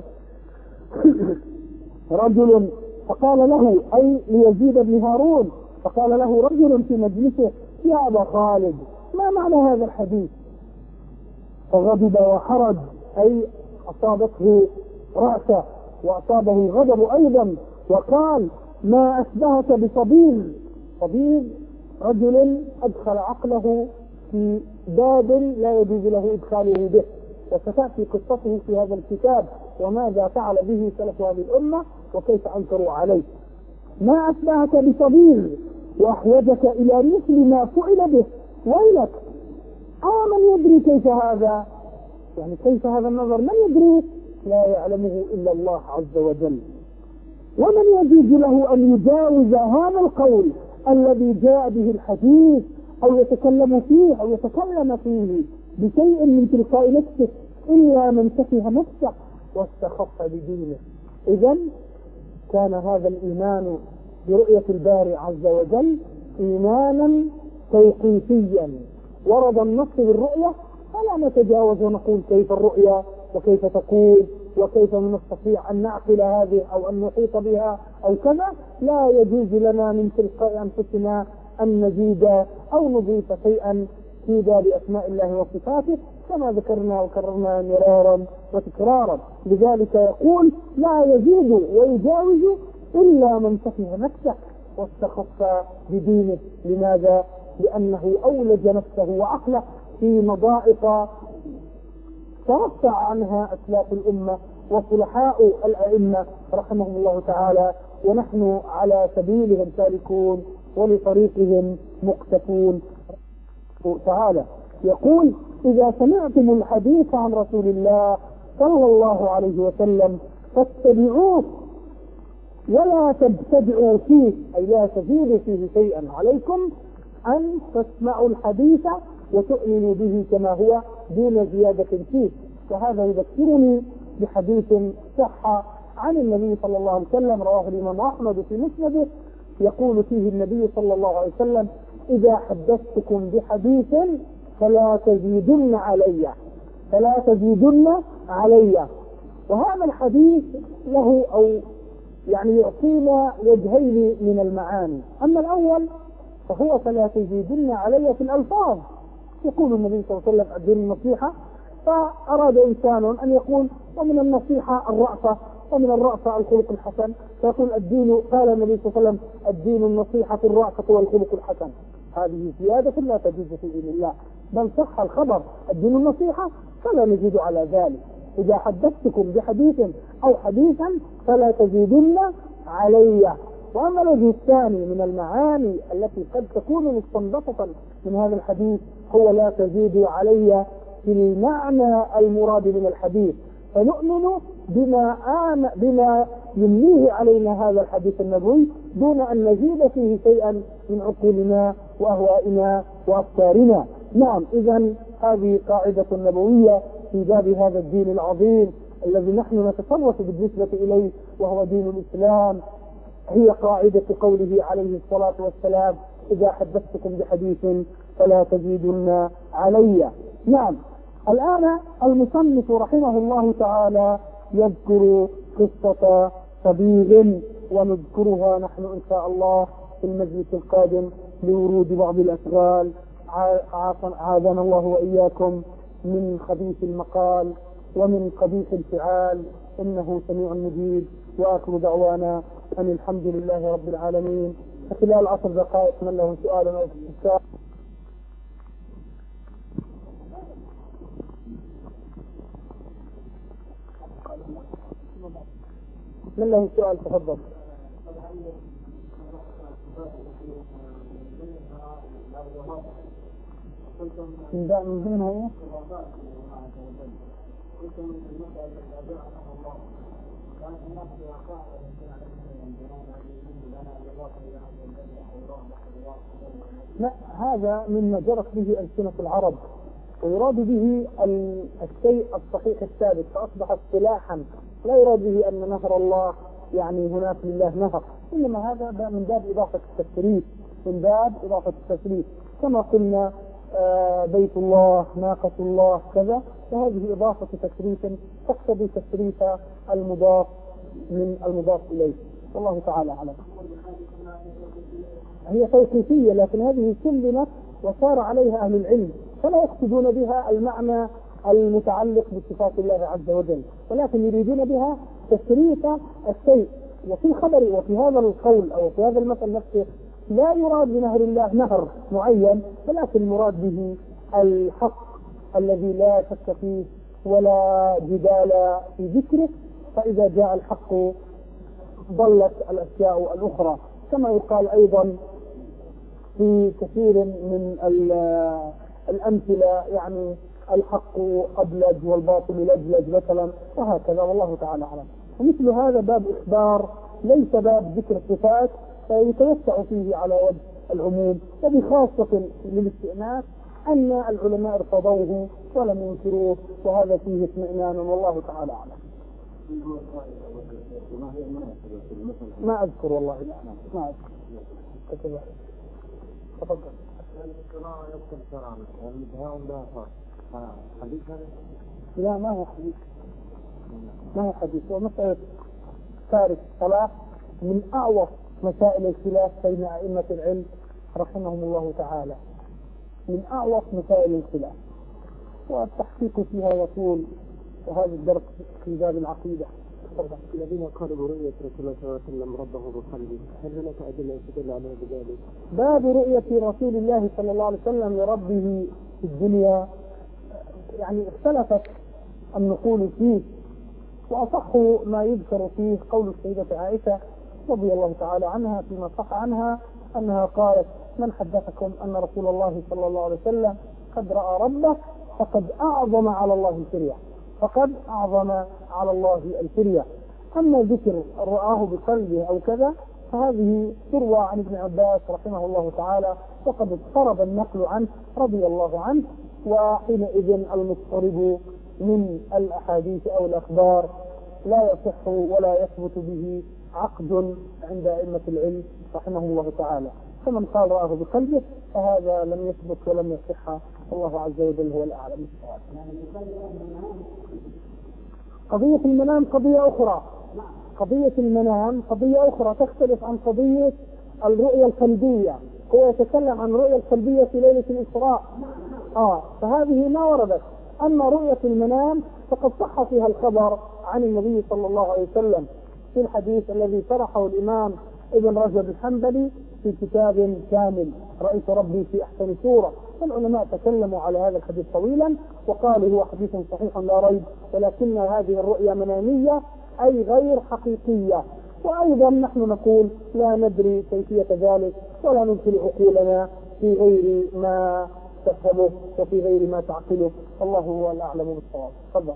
رجل فقال له أي ليزيد بن هارون فقال له رجل في مجلسه يا أبا خالد ما معنى هذا الحديث؟ فغضب وحرج أي أصابته رأسه وأصابه غضب أيضا، وقال ما أشبهك بصبيغ. صبيغ رجل أدخل عقله في باب لا يجوز له إدخاله به، وستأتي قصته في هذا الكتاب وماذا فعل به سلف هذه الأمة وكيف أنكروا عليه. ما أشبهك بصبيغ وأحوجك إلى مثل ما فعل به ويلك. آه من يدري كيف هذا؟ يعني كيف هذا النظر من يدري؟ لا يعلمه إلا الله عز وجل. ومن يجوز له أن يجاوز هذا القول الذي جاء به الحديث أو يتكلم فيه أو يتكلم فيه بشيء من تلقاء نفسه إلا من سفه نفسه واستخف بدينه. إذن كان هذا الإيمان برؤية الباري عز وجل إيمانا توقيفيا، ورد النص بالرؤية فلا نتجاوز ونقول كيف الرؤية وكيف تكون وكيف نستطيع أن نعقل هذه أو أن نحيط بها أو كذا. لا يجوز لنا من تلقاء أنفسنا أن نزيد أو نضيف شيئا في باب أسماء الله وصفاته كما ذكرنا وكررنا مرارا وتكرارا. لذلك يقول لا يزيد ويجاوز إلا من سفه نفسه واستخف بدينه. لماذا؟ لأنه أولج نفسه وعقله في مضائق ترفع عنها أسلاف الأمة وصلحاء الأئمة رحمهم الله تعالى، ونحن على سبيلهم سالكون ولطريقهم مقتفون تعالى. يقول إذا سمعتم الحديث عن رسول الله صلى الله عليه وسلم فاتبعوه ولا تبتدعوا فيه أي لا تزيدوا فيه شيئا. عليكم أن تسمعوا الحديث وتؤمنوا به كما هو دون زيادة فيه. وهذا يذكرني بحديث صح عن النبي صلى الله عليه وسلم رواه الإمام أحمد في مسنده، يقول فيه النبي صلى الله عليه وسلم إذا حدثتكم بحديث فلا تزيدن علي، فلا تزيدن علي. وهذا الحديث له أو يعني يعطينا وجهين من المعاني. أما الأول فهو فلا تزيدن علي في الألفاظ، يقول النبي صلى الله عليه وسلم الدين النصيحة، فأراد إنسان أن يقول ومن النصيحة الرأفة ومن الرأفة الخلق الحسن، فيقول الدين، قال النبي صلى الله عليه وسلم الدين النصيحة الرأفة والخلق الحسن. هذه زيادة لا تجوز في دين الله، بل صح الخبر الدين النصيحة فلا نزيد على ذلك. إذا حدثتكم بحديث أو حديثا فلا تزيدن علي. وأما الوجه الثاني من المعاني التي قد تكون مستنبطة من هذا الحديث هو لا تزيدوا علي في المعنى المراد من الحديث، فنؤمن بما آم بما يمليه علينا هذا الحديث النبوي دون أن نزيد فيه شيئا من عقولنا وأهوائنا وأفكارنا. نعم، إذن هذه قاعدة نبوية في باب هذا الدين العظيم الذي نحن نتصرف بالنسبة إليه وهو دين الإسلام، هي قاعدة قوله عليه الصلاة والسلام إذا حدثتكم بحديث فلا تزيدن علي. نعم، الآن المصنف رحمه الله تعالى يذكر قصة صبيغ، ونذكرها نحن إن شاء الله في المجلس القادم لورود بعض الأشغال، عاذنا الله وإياكم من خبيث المقال ومن قبيح الفعال، إنه سميع مجيب. وآخر دعوانا أن الحمد لله رب العالمين. خلال عشر دقائق من له سؤال أو استفسار؟ من له سؤال تفضل. من دائما من هو لا، هذا مما جرت به ألسنة العرب، ويراد به الشيء الصحيح الثابت، فأصبح اصطلاحا لا يراد به أن نهر الله يعني هناك لله نهر، إنما هذا من باب إضافة التشريف، من باب إضافة التشريف كما قلنا آه بيت الله، ناقة الله، كذا، فهذه إضافة تشريف تقتضي تشريف المضاف من المضاف إليه، والله تعالى أعلم. هي توقيفية، لكن هذه سلمت وصار عليها أهل العلم، فلا يقصدون بها المعنى المتعلق بصفات الله عز وجل، ولكن يريدون بها تشريف الشيء. وفي خبر وفي هذا القول أو في هذا المثل نفسه لا يراد بنهر الله نهر معين، ولكن المراد به الحق الذي لا شك فيه ولا جدال في ذكره، فإذا جاء الحق ضلت الأشياء الأخرى. كما يقال أيضا في كثير من الأمثلة يعني الحق أبلج والباطل لجلج مثلا، وهكذا، والله تعالى أعلم. ومثل هذا باب إخبار ليس باب ذكر الصفات، فيتوسع فيه على وجه العموم، وبخاصة للاستئناس أن العلماء ارتضوه ولم ينكروه، وهذا فيه اطمئنان، والله تعالى أعلم. ما أذكر والله، لا ما أذكر. تفضل. لا، ما هو حديث، ما هو حديث، هو مسألة تارك الصلاة من أعوص مسائل الخلاف بين أئمة العلم رحمهم الله تعالى، من أعوص مسائل الخلاف، والتحقيق فيها يطول، وهذا الدرس في باب العقيدة. الذين قالوا برؤية رسول الله صلى الله عليه وسلم ربه بقلبه، هل هناك أدلة تدل على ذلك؟ باب رؤية رسول الله صلى الله عليه وسلم لربه في الدنيا يعني اختلفت النقول فيه، وأصح ما يذكر فيه قول السيدة عائشة رضي الله تعالى عنها فيما صح عنها أنها قالت: من حدثكم أن رسول الله صلى الله عليه وسلم قد رأى ربه فقد أعظم على الله الفرية، فقد أعظم على الله الفرية. أما ذكر رآه بقلبه أو كذا فهذه تروى عن ابن عباس رحمه الله تعالى، وقد اضطرب النقل عنه رضي الله عنه، وحينئذ المضطرب من الأحاديث أو الأخبار لا يصح ولا يثبت به عقد عند أئمة العلم رحمه الله تعالى. فمن قال رآه بقلبه فهذا لم يثبت ولم يصح الله عز وجل هو الأعلم. قضية المنام قضية أخرى، قضية المنام قضية أخرى تختلف عن قضية الرؤية القلبية. هو يتكلم عن الرؤية القلبية في ليلة الإسراء، آه فهذه ما وردت. أما رؤية المنام فقد صح فيها الخبر عن النبي صلى الله عليه وسلم في الحديث الذي شرحه الإمام ابن رجب الحنبلي في كتاب كامل، رأيت ربي في أحسن سورة. فالعلماء تكلموا على هذا الحديث طويلا وقالوا هو حديث صحيح لا ريب، ولكن هذه الرؤيا منامية أي غير حقيقية. وأيضا نحن نقول لا ندري كيفية ذلك ولا ندخل عقولنا في غير ما تفهمه وفي غير ما تعقله، الله هو الأعلم بالصواب. تفضل.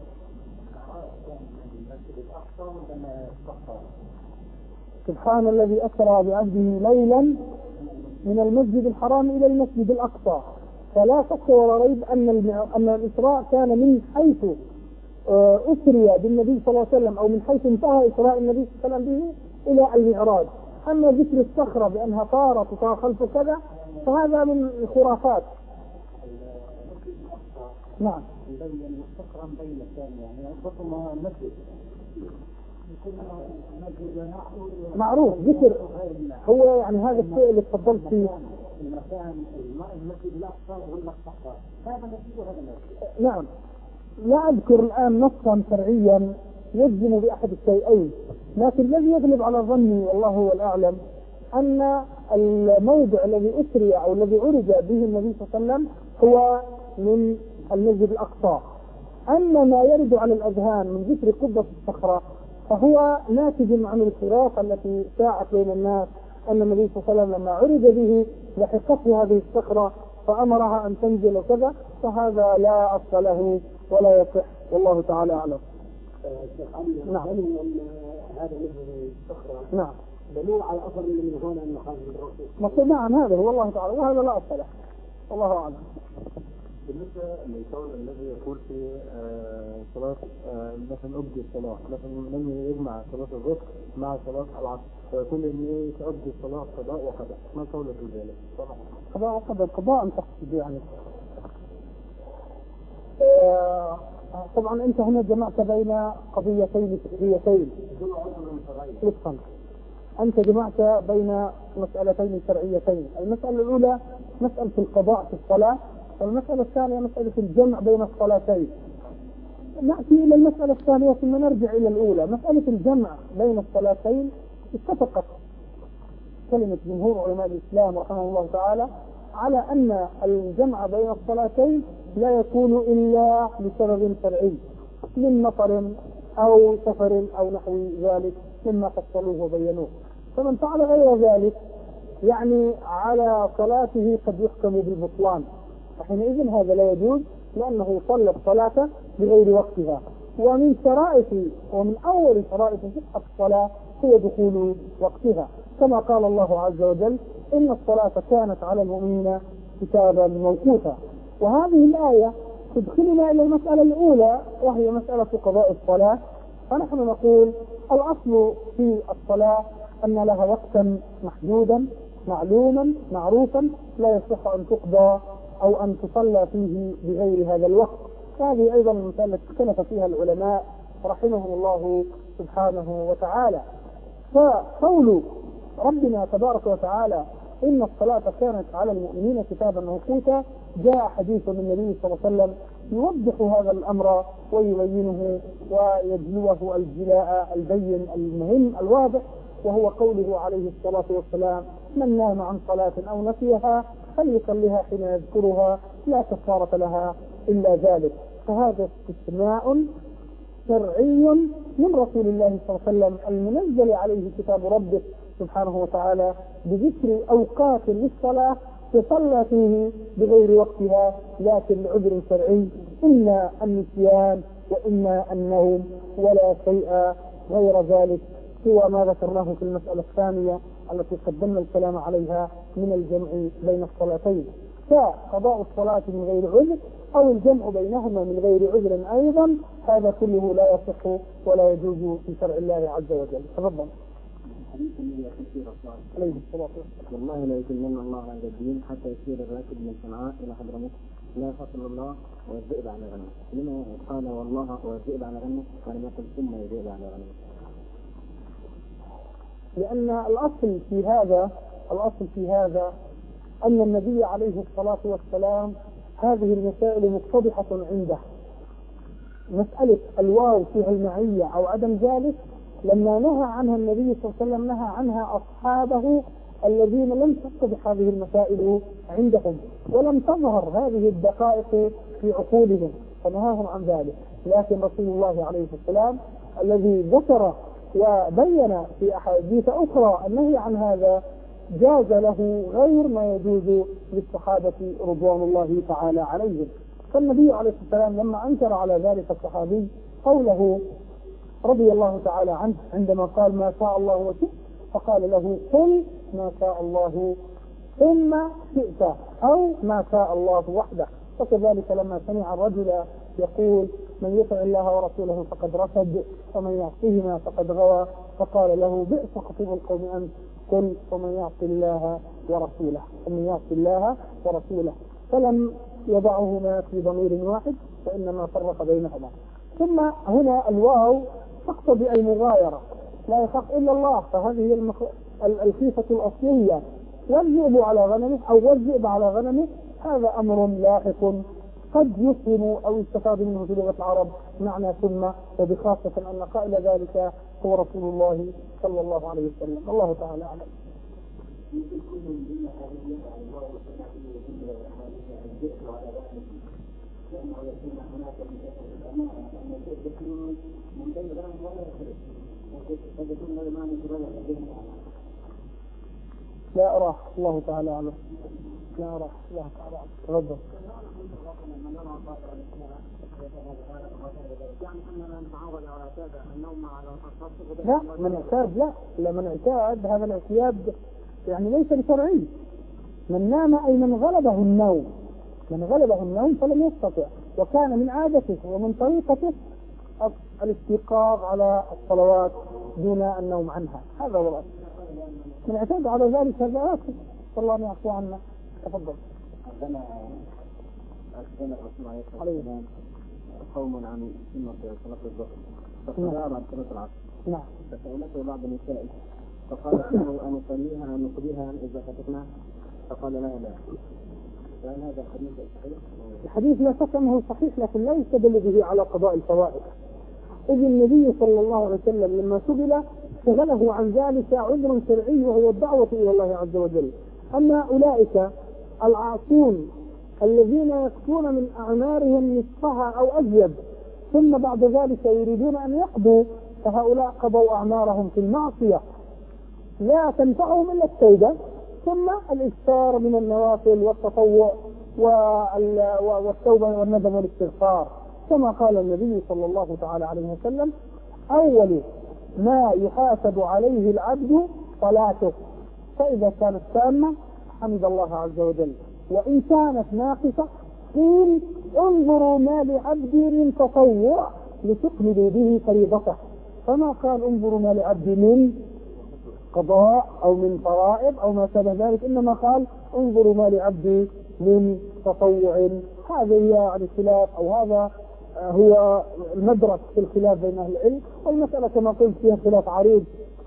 سبحان الذي أسرى بعبده ليلا من المسجد الحرام إلى المسجد الأقصى. فلا شك ولا ريب أن أن الإسراء كان من حيث أسري بالنبي صلى الله عليه وسلم أو من حيث انتهى إسراء النبي صلى الله عليه وسلم به إلى المعراج. أما ذكر الصخرة بأنها طارت وطار خلف كذا فهذا من الخرافات. نعم. معروف ذكر هو يعني هذا الشيء اللي تفضلت فيه. نعم. لا أذكر الآن نصا شرعيا يجزم بأحد الشيئين، لكن الذي يغلب على ظني والله هو الأعلم أن الموضع الذي أسري أو الذي عرج به النبي صلى الله عليه وسلم هو من المسجد الأقصى. أما ما يرد على الأذهان من ذكر قبة الصخرة فهو ناتج عن الخرافة التي شاعت بين الناس أن النبي صلى الله عليه وسلم لما عرج به لحقته هذه الصخرة فأمرها أن تنزل وكذا، فهذا لا أصل له ولا يصح والله تعالى أعلم. نعم. هذا مثل الصخرة. نعم. دليل على أثر من هنا أنه خارج الرسول. مقصود نعم هذا هو الله تعالى وهذا لا أصل له والله أعلم. بالنسبة للقول الذي يقول في آه صلاة آه مثلا أبدي الصلاة مثلا من يجمع صلاة الظهر مع صلاة العصر فيقول إني سأبدي الصلاة قضاء وقضاء، ما قولك في ذلك؟ قضاء وقضاء قضاء أم تقصد يعني؟ آه طبعا أنت هنا جمعت بين قضيتين فقهيتين. لطفا أنت جمعت بين مسألتين شرعيتين. المسألة الأولى مسألة القضاء في الصلاة، والمسألة الثانية مسألة الجمع بين الصلاتين. نأتي إلى المسألة الثانية ثم نرجع إلى الأولى. مسألة الجمع بين الصلاتين اتفقت كلمة جمهور علماء الإسلام رحمه الله تعالى على أن الجمع بين الصلاتين لا يكون إلا لسبب شرعي من مطر أو سفر أو نحو ذلك مما فصلوه وبينوه. فمن فعل غير ذلك يعني على صلاته قد يحكم بالبطلان، فحينئذ هذا لا يجوز لأنه صلى الصلاة بغير وقتها. ومن شرائط ومن أول شرائط صحة الصلاة هو دخول وقتها، كما قال الله عز وجل إن الصلاة كانت على المؤمنين كتابا موقوتا. وهذه الآية تدخلنا إلى المسألة الأولى وهي مسألة قضاء الصلاة. فنحن نقول الأصل في الصلاة أن لها وقتا محدودا معلوما معروفا لا يصح أن تقضى أو أن تصلى فيه بغير هذا الوقت. هذه أيضا مسألة اختلف فيها العلماء رحمهم الله سبحانه وتعالى. فقول ربنا تبارك وتعالى إن الصلاة كانت على المؤمنين كتابا موقوتا جاء حديث من النبي صلى الله عليه وسلم يوضح هذا الأمر ويبينه ويجلوه الجلاء البين المهم الواضح، وهو قوله عليه الصلاة والسلام من نام عن صلاة أو نسيها فليصليها حين يذكرها لا كفارة لها إلا ذلك. فهذا استثناء شرعي من رسول الله صلى الله عليه وسلم المنزل عليه كتاب ربه سبحانه وتعالى بذكر أوقات للصلاة تصلى فيه بغير وقتها لكن لعذر شرعي، إما النسيان وإما النوم ولا شيء غير ذلك سوى ما ذكرناه في المسألة الثانية التي قدمنا الكلام عليها من الجمع بين الصلاتين. فقضاء الصلاة من غير عذر أو الجمع بينهما من غير عذر أيضا هذا كله لا يصح ولا يجوز في شرع الله عز وجل. تفضل. عليه الصلاة والسلام والله لا يتمنى الله على الدين حتى يسير الراكب من صنعاء إلى حضرموت لا يخاف الله والذئب على غنمه، لما قال والله والذئب على غنمه ولم يقل ثم الذئب على غنمه؟ لأن الأصل في هذا الأصل في هذا أن النبي عليه الصلاة والسلام هذه المسائل متضحة عنده. مسألة الواو فيها المعية أو عدم ذلك لما نهى عنها النبي صلى الله عليه وسلم نهى عنها أصحابه الذين لم تتضح هذه المسائل عندهم ولم تظهر هذه الدقائق في عقولهم فنهاهم عن ذلك. لكن رسول الله عليه السلام الذي ذكر وبين في أحاديث أخرى النهي عن هذا جاز له غير ما يجوز للصحابة رضوان الله تعالى عليهم. فالنبي عليه السلام لما أنكر على ذلك الصحابي قوله رضي الله تعالى عنه عندما قال ما شاء الله وشئت فقال له قل ما شاء الله ثم شئت أو ما شاء الله وحده. وكذلك لما سمع الرجل يقول من يطع الله ورسوله فقد رشد ومن يعصيهما فقد غوى فقال له بئس خطيب القوم أنت قل ومن يعصي الله ورسوله ومن يعصي الله ورسوله فلم يضعهما في ضمير واحد وإنما فرق بينهما. ثم هنا الواو تقتضي المغايرة لا يخاف إلا الله فهذه المخ... الخيفة الأصلية والذئب على غنمه أو والذئب على غنمه هذا أمر لاحق قد يفهم أو يستفاد منه في لغة العرب معنى ثم وبخاصة أن قائل ذلك هو رسول الله صلى الله عليه وسلم. الله تعالى أعلم. لا أراه الله تعالى أعلم. لا أراه الله تعالى أعلم. تفضل. لا من اعتاد لا لا من اعتاد هذا الاعتياد يعني ليس بشرعي. من نام أي من غلبه النوم من غلبه النوم فلم يستطع وكان من عادته ومن طريقته الاستيقاظ على الصلوات دون النوم عنها هذا هو الأصل. من اعتاد على ذلك هذا آخر والله أن يعفو عنا. تفضل. عندنا أكثر الرسول عليه السلام قوم عن سنة صلاة الظهر فقال بعد صلاة العصر. نعم. فسألته بعض النساء فقالت له أن نصليها أن نقضيها إذا فتتنا فقال لا لا. فهل هذا حديث صحيح؟ الحديث لا شك أنه صحيح لكن لا يستدل به على قضاء الفوائد. إذ النبي صلى الله عليه وسلم لما سئل شغله عن ذلك عذر شرعي وهو الدعوة إلى الله عز وجل. أما أولئك العاصون الذين يكفون من أعمارهم نصفها أو أزيد ثم بعد ذلك يريدون أن يقضوا فهؤلاء قضوا أعمارهم في المعصية لا تنفعهم إلا التوبة ثم الإكثار من النوافل والتطوع والتوبة والندم والاستغفار كما قال النبي صلى الله تعالى عليه وسلم أول ما يحاسب عليه العبد صلاته فإذا كانت تامة حمد الله عز وجل وإن كانت ناقصة قيل انظروا ما لعبدي من تطوع لتكملوا به فريضته فما قال انظروا ما لعبدي من قضاء أو من فرائض أو ما شابه ذلك إنما قال انظروا ما لعبدي من تطوع. هذا يعني خلاف أو هذا هو المدرك في الخلاف بين أهل العلم والمسألة كما قلت فيها خلاف عريض.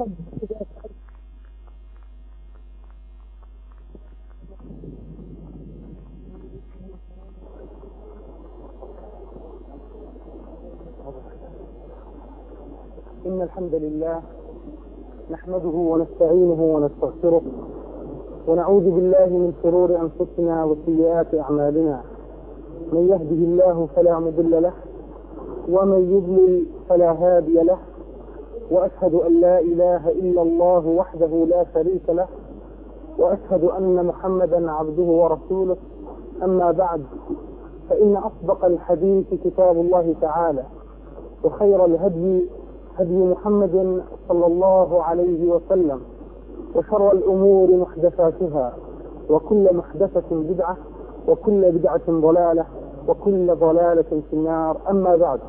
إن الحمد لله نحمده ونستعينه ونستغفره ونعوذ بالله من شرور أنفسنا وسيئات أعمالنا من يهده الله فلا مضل له ومن يضلل فلا هادي له وأشهد أن لا إله إلا الله وحده لا شريك له وأشهد أن محمدا عبده ورسوله. أما بعد فإن أصدق الحديث كتاب الله تعالى وخير الهدي هدي محمد صلى الله عليه وسلم وشر الأمور محدثاتها وكل محدثة بدعة وكل بدعة ضلالة وكل ضلالة في النار. أما بعد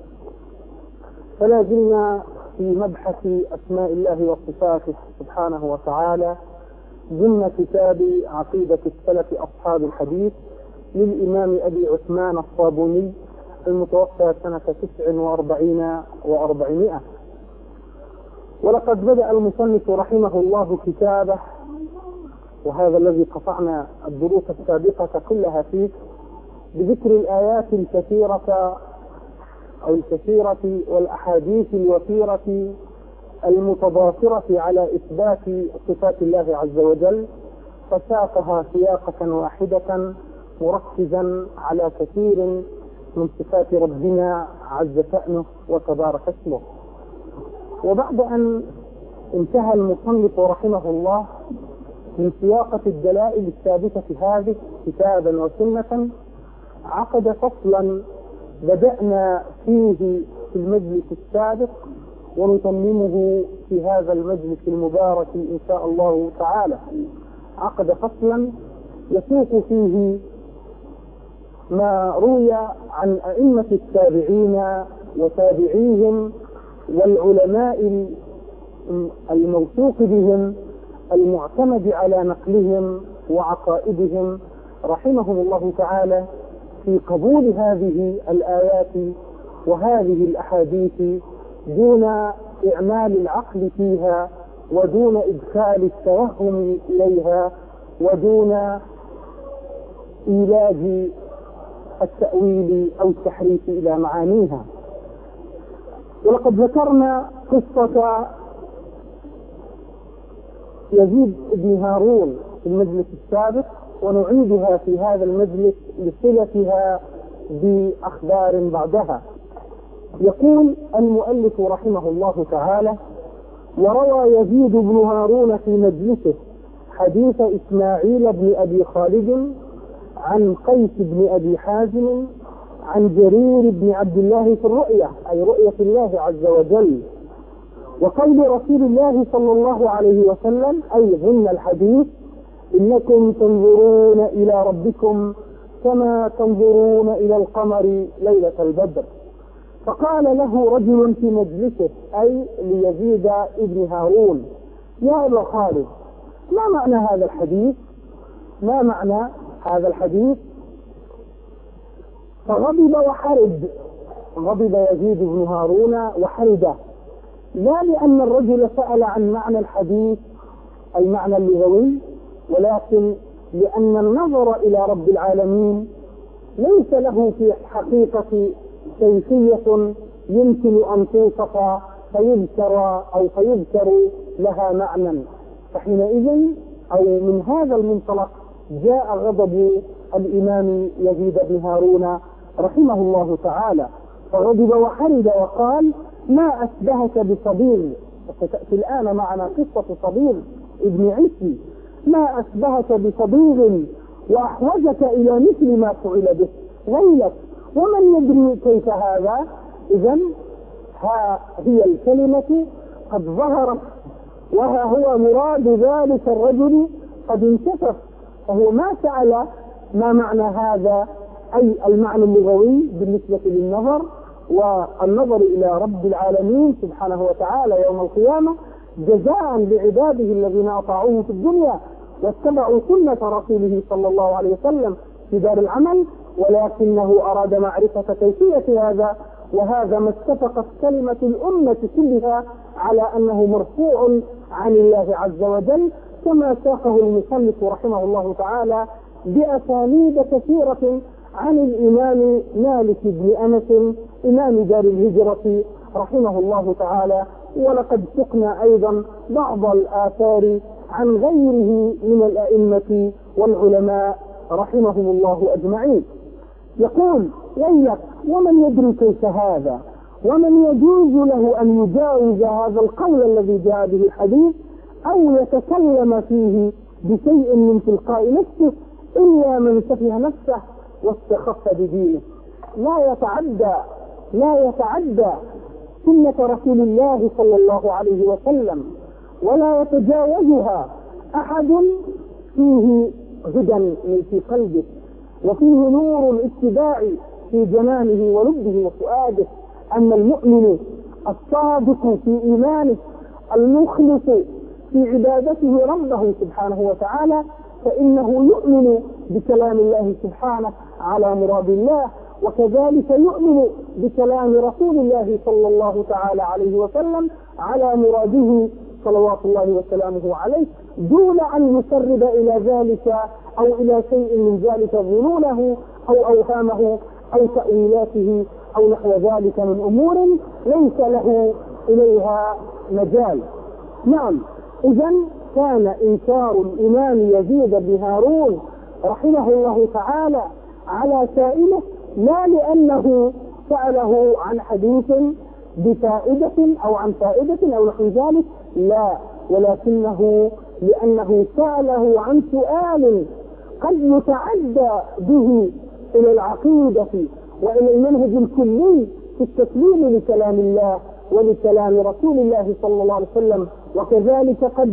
فلا زلنا في مبحث أسماء الله وصفاته سبحانه وتعالى ضمن كتاب عقيدة السلف أصحاب الحديث للإمام أبي عثمان الصابوني المتوفى سنة تسع وأربعين وأربعمائة. ولقد بدأ المصنف رحمه الله كتابه، وهذا الذي قطعنا الدروس السابقة كلها فيه، بذكر الآيات الكثيرة أو الكثيرة والأحاديث الوفيرة المتضافرة على إثبات صفات الله عز وجل، فساقها سياقة واحدة مركزا على كثير من صفات ربنا عز شأنه وتبارك اسمه. وبعد أن انتهى المصنف رحمه الله من سياقة الدلائل الثابتة هذه كتابا وسنة، عقد فصلا بدأنا فيه في المجلس السابق ونتممه في هذا المجلس المبارك إن شاء الله تعالى. عقد فصلا يسوق فيه ما روي عن أئمة التابعين وتابعيهم والعلماء الموثوق بهم المعتمد على نقلهم وعقائدهم رحمهم الله تعالى في قبول هذه الآيات وهذه الأحاديث دون إعمال العقل فيها ودون إدخال التوهم إليها ودون إيلاج التأويل أو التحريف إلى معانيها. ولقد ذكرنا قصة يزيد بن هارون في المجلس السابق، ونعيدها في هذا المجلس لصلتها بأخبار بعدها. يقول المؤلف رحمه الله تعالى: وروى يزيد بن هارون في مجلسه حديث إسماعيل بن أبي خالد عن قيس بن أبي حازم عن جرير بن عبد الله في الرؤية، أي رؤية الله عز وجل، وقول رسول الله صلى الله عليه وسلم أي ضمن الحديث: إنكم تنظرون إلى ربكم كما تنظرون إلى القمر ليلة البدر. فقال له رجل في مجلسه أي ليزيد بن هارون: يا أبا خالد، ما معنى هذا الحديث؟ ما معنى هذا الحديث؟ فغضب وحرد، غضب يزيد بن هارون وحرده، لا لأن الرجل سأل عن معنى الحديث المعنى اللغوي، ولكن لأن النظر إلى رب العالمين ليس له في الحقيقة كيفية يمكن أن توصف فيذكر أو فيذكر لها معنى، فحينئذ أو من هذا المنطلق جاء غضب الإمام يزيد بن هارون رحمه الله تعالى، فغضب وحرد وقال: ما أشبهك بصبيغ، وستأتي الآن معنا قصة صبيغ ابن عيسي، ما أشبهك بصبيغ وأحوجك إلى مثل ما فعل به، ويلك ومن يدري كيف هذا. إذن ها هي الكلمة قد ظهرت، وها هو مراد ذلك الرجل قد انكشف، فهو ما سأل ما معنى هذا أي المعنى اللغوي بالنسبة للنظر والنظر إلى رب العالمين سبحانه وتعالى يوم القيامة جزاء لعباده الذين أطاعوه في الدنيا واتبعوا سنة رسوله صلى الله عليه وسلم في دار العمل، ولكنه أراد معرفة كيفية هذا، وهذا ما اتفقت كلمة الأمة كلها على أنه مرفوع عن الله عز وجل، كما ساقه المصنف رحمه الله تعالى بأسانيد كثيرة عن الإمام مالك بن أنس إمام دار الهجرة رحمه الله تعالى. ولقد سقنا أيضا بعض الآثار عن غيره من الأئمة والعلماء رحمهم الله أجمعين. يقول: ويلك ومن يدري كيف هذا، ومن يجوز له أن يجاوز هذا القول الذي جاء به الحديث أو يتكلم فيه بشيء من تلقاء نفسه إلا من سفه نفسه واستخف بدينه. لا يتعدى لا يتعدى سنة رسول الله صلى الله عليه وسلم ولا يتجاوزها أحد فيه هدى في قلبه وفيه نور الاتباع في جنانه ولبه وفؤاده. أما المؤمن الصادق في إيمانه المخلص في عبادته ربه سبحانه وتعالى فإنه يؤمن بكلام الله سبحانه على مراد الله، وكذلك يؤمن بكلام رسول الله صلى الله تعالى عليه وسلم على مراده صلوات الله وسلامه عليه، دون أن يسرب إلى ذلك أو إلى شيء من ذلك ظنونه أو أوهامه أو تأويلاته أو نحو ذلك من أمور ليس له إليها مجال. نعم، إذن كان إنكار الإمام يزيد بن هارون رحمه الله تعالى على سائله لا لأنه سأله عن حديث بفائدة أو عن فائدة أو نحو ذلك، لا، ولكنه لأنه سأله عن سؤال قد يتعدى به إلى العقيدة وإلى المنهج الكلي في التسليم لكلام الله ولكلام رسول الله صلى الله عليه وسلم، وكذلك قد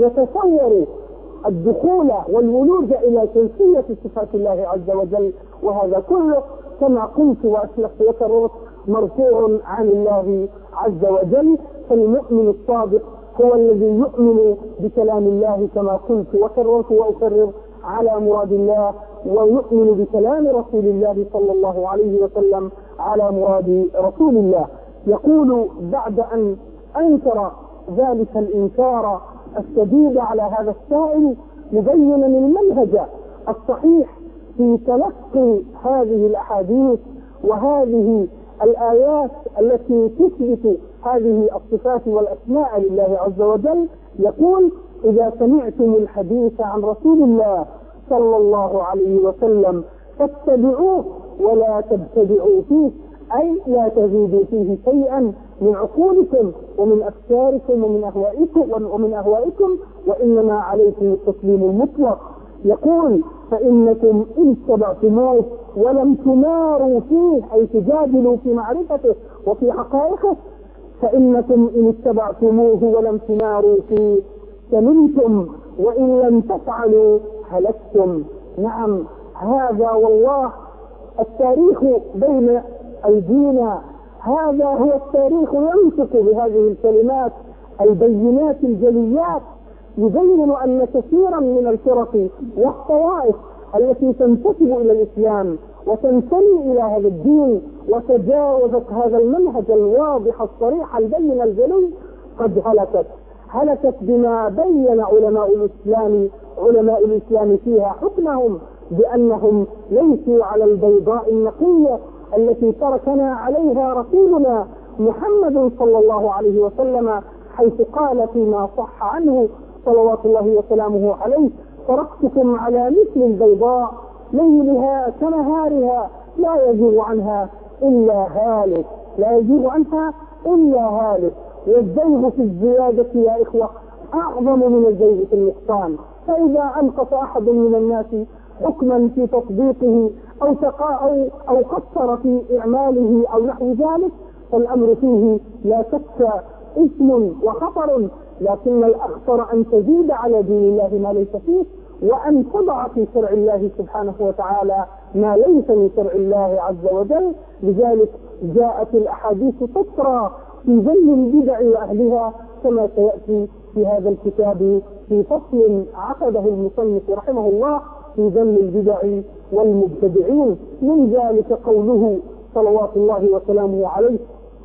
يتصور الدخول والولوج إلى كيفية صفات الله عز وجل، وهذا كله كما قلت وأسلفت وكررت مرفوع عن الله عز وجل. فالمؤمن الصادق هو الذي يؤمن بكلام الله كما قلت وكررت وأكرر على مراد الله، ويؤمن بكلام رسول الله صلى الله عليه وسلم على مراد رسول الله. يقول بعد أن أنكر ذلك الإنكار الشديد على هذا السائل مبينا المنهج الصحيح في تلقي هذه الأحاديث وهذه الآيات التي تثبت هذه الصفات والأسماء لله عز وجل، يقول: إذا سمعتم الحديث عن رسول الله صلى الله عليه وسلم فاتبعوه ولا تبتدعوا فيه، أي لا تزيدوا فيه شيئا من عقولكم ومن أفكاركم ومن أهوائكم ومن أهوائكم وإنما عليكم التسليم المطلق. يقول: فإنكم إن اتبعتموه ولم تماروا فيه، أي تجادلوا في معرفته وفي حقائقه، فإنكم إن اتبعتموه ولم تماروا فيه سلمتم، وإن لم تفعلوا هلكتم. نعم، هذا والله التاريخ بين أيدينا، هذا هو التاريخ ينطق بهذه الكلمات البينات الجليات، يبين أن كثيرا من الفرق والطوائف التي تنتسب إلى الإسلام وتنتمي إلى هذا الدين وتجاوزت هذا المنهج الواضح الصريح البين الجلي قد هلكت هلكت بما بين علماء الإسلام علماء الإسلام فيها حكمهم بأنهم ليسوا على البيضاء النقية التي تركنا عليها رسولنا محمد صلى الله عليه وسلم، حيث قال فيما صح عنه صلوات الله وسلامه عليه: تركتكم على مثل البيضاء ليلها كنهارها لا يزيغ عنها إلا هالك لا يزيغ عنها إلا هالك. والزيغ في الزيادة يا إخوة أعظم من الزيغ في النقصان، فإذا أنقص أحد من الناس حكما في تطبيقه أو أو أو قصر في إعماله أو نحو ذلك فالأمر فيه لا شك إثم وخطر، لكن الأخطر أن تزيد على دين الله ما ليس فيه، وأن تضع في شرع الله سبحانه وتعالى ما ليس من شرع الله عز وجل. لذلك جاءت الأحاديث تسرى في ذل البدع وأهلها كما سيأتي في هذا الكتاب في فصل عقده المصنف رحمه الله في ذل البدع والمبتدعين. من ذلك قوله صلوات الله وسلامه عليه: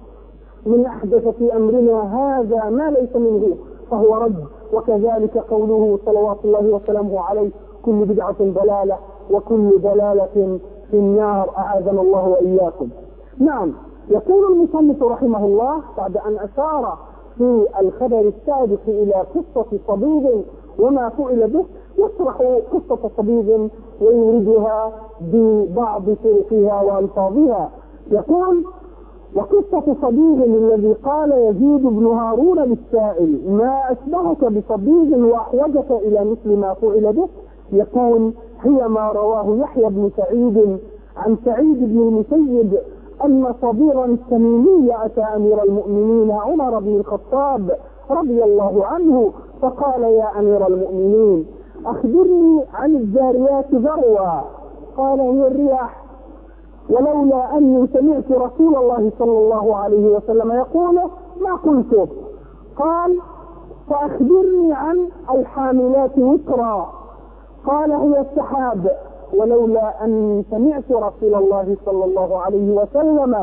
من أحدث في أمرنا هذا ما ليس منه فهو رد. وكذلك قوله صلوات الله وسلامه عليه: كل بدعة ضلالة وكل ضلالة في النار، أعاذنا الله وإياكم. نعم، يقول المصنف رحمه الله بعد أن أشار في الخبر السابق إلى قصة صبيب وما فعل به، يشرح قصة صبيب ويوردها ببعض طرقها وألفاظها. يقول: وقصة صبيب الذي قال يزيد بن هارون للسائل: ما أشبهك بصبيب وأحوجك إلى مثل ما فعل به؟ يقول: هي ما رواه يحيى بن سعيد عن سعيد بن المسيب أن صبيرا تميمي أتى أمير المؤمنين عمر بن الخطاب رضي الله عنه فقال: يا أمير المؤمنين أخبرني عن الجاريات ذروة. قال: هي الرياح، ولولا أني سمعت رسول الله صلى الله عليه وسلم يقوله ما قلته. قال: فأخبرني عن الحاملات وكرا. قال هي السحاب، ولولا أني سمعت رسول الله صلى الله عليه وسلم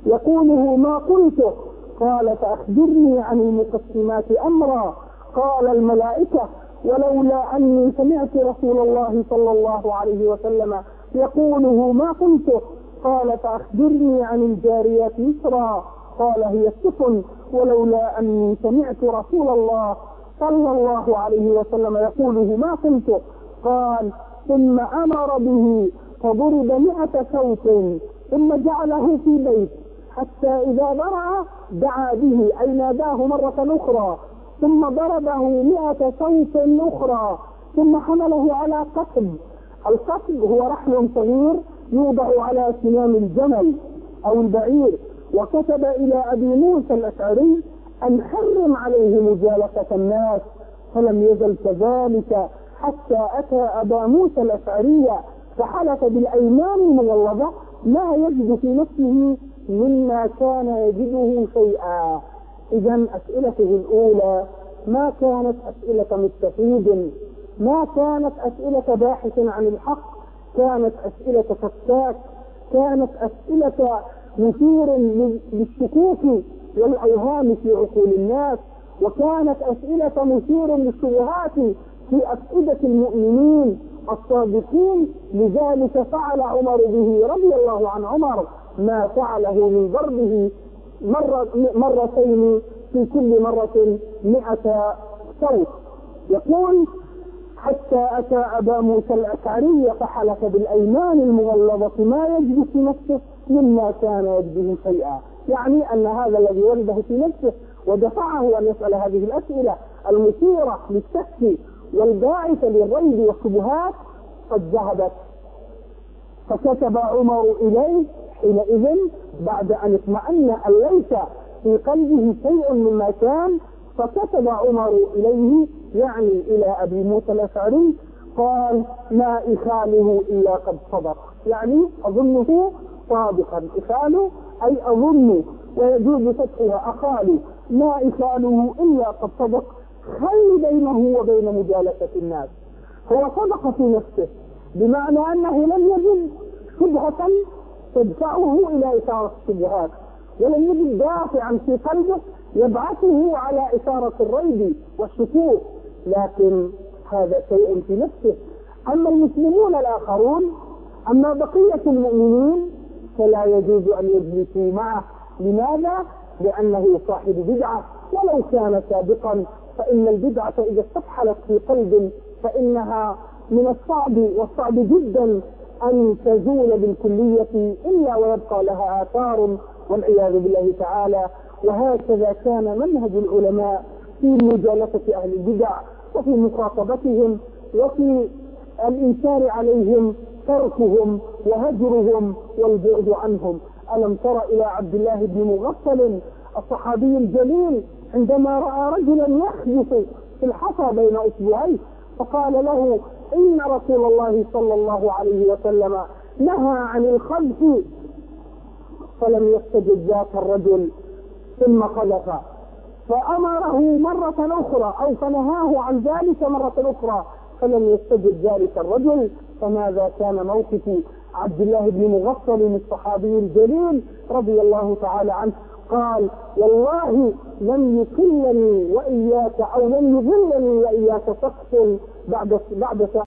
يقوله ما قلته. قال فأخبرني عن المقسمات أمرا. قال الملائكة ولولا أني سمعت رسول الله صلى الله عليه وسلم يقوله ما قلته. قال فأخبرني عن الجارية يسرا. قال هي السفن، ولولا أني سمعت رسول الله صلى الله عليه وسلم يقوله ما قلته. قال ثم أمر به فضرب مئة صوت ثم جعله في بيت حتى إذا برع دعا به أي ناداه مرة أخرى، ثم ضربه مئة صوت أخرى، ثم حمله على قصب. القصب هو رحل صغير يوضع على سنام الجمل أو البعير. وكتب إلى أبي موسى الأشعري أن حرم عليه مجالسة الناس، فلم يزل كذلك حتى أتى أبا موسى الأشعري فحلف بالأيمان المغلظة ما يجد في نفسه مما كان يجده شيئا. إذا أسئلته الأولى ما كانت أسئلة مستفيد، ما كانت أسئلة باحث عن الحق، كانت أسئلة فتاك، كانت أسئلة مثير للشكوك والأوهام في عقول الناس، وكانت أسئلة مثير للشبهات في أفئدة المؤمنين الصادقين. لذلك فعل عمر به رضي الله عن عمر ما فعله من ضربه مرة مرتين في كل مرة مئة صوت. يقول حتى أتى أبا موسى الأشعري فحلف بالأيمان المغلظة ما يجد في نفسه مما كان يجده شيئا، يعني أن هذا الذي ولده في نفسه ودفعه أن يسأل هذه الأسئلة المثيرة للشك والباعثة للريب والشبهات قد ذهبت. فكتب عمر إليه حينئذ بعد أن اطمأن أن ليس في قلبه شيء مما كان، فكتب عمر إليه يعني إلى أبي موسى الأشعري قال ما إخاله إلا قد صدق، يعني أظنه صادقا. إخاله أي أظن، ويجوز فتحها أخاله، ما إخاله إلا قد صدق. خل بينه وبين مجالسة الناس. هو صدق في نفسه بمعنى أنه لم يجد شبهة تدفعه إلى إثارة الشبهات، ولم يجد دافعا في قلبه يبعثه على إثارة الريب والشكوك، لكن هذا شيء في نفسه. أما المسلمون الآخرون، أما بقية المؤمنين فلا يجوز أن يجلسوا معه. لماذا؟ لأنه صاحب بدعة ولو كان سابقا، فإن البدعة إذا استفحلت في قلب فإنها من الصعب والصعب جدا أن تزول بالكلية إلا ويبقى لها آثار والعياذ بالله تعالى. وهكذا كان منهج العلماء في مجالسة أهل البدع وفي مخاطبتهم وفي الإنكار عليهم، تركهم وهجرهم والبعد عنهم. ألم تر إلى عبد الله بن مغفل الصحابي الجليل عندما رأى رجلا يخبط في الحصى بين أصبعيه فقال له إن رسول الله صلى الله عليه وسلم نهى عن الخبث، فلم يستجب ذاك الرجل ثم قذف، فأمره مرة أخرى أو فنهاه عن ذلك مرة أخرى فلم يستجب ذلك الرجل. فماذا كان موقف عبد الله بن مغفل الصحابي الجليل رضي الله تعالى عنه؟ قال والله لم يكلني وإياك أو لم يذلني وإياك شخص بعد بعد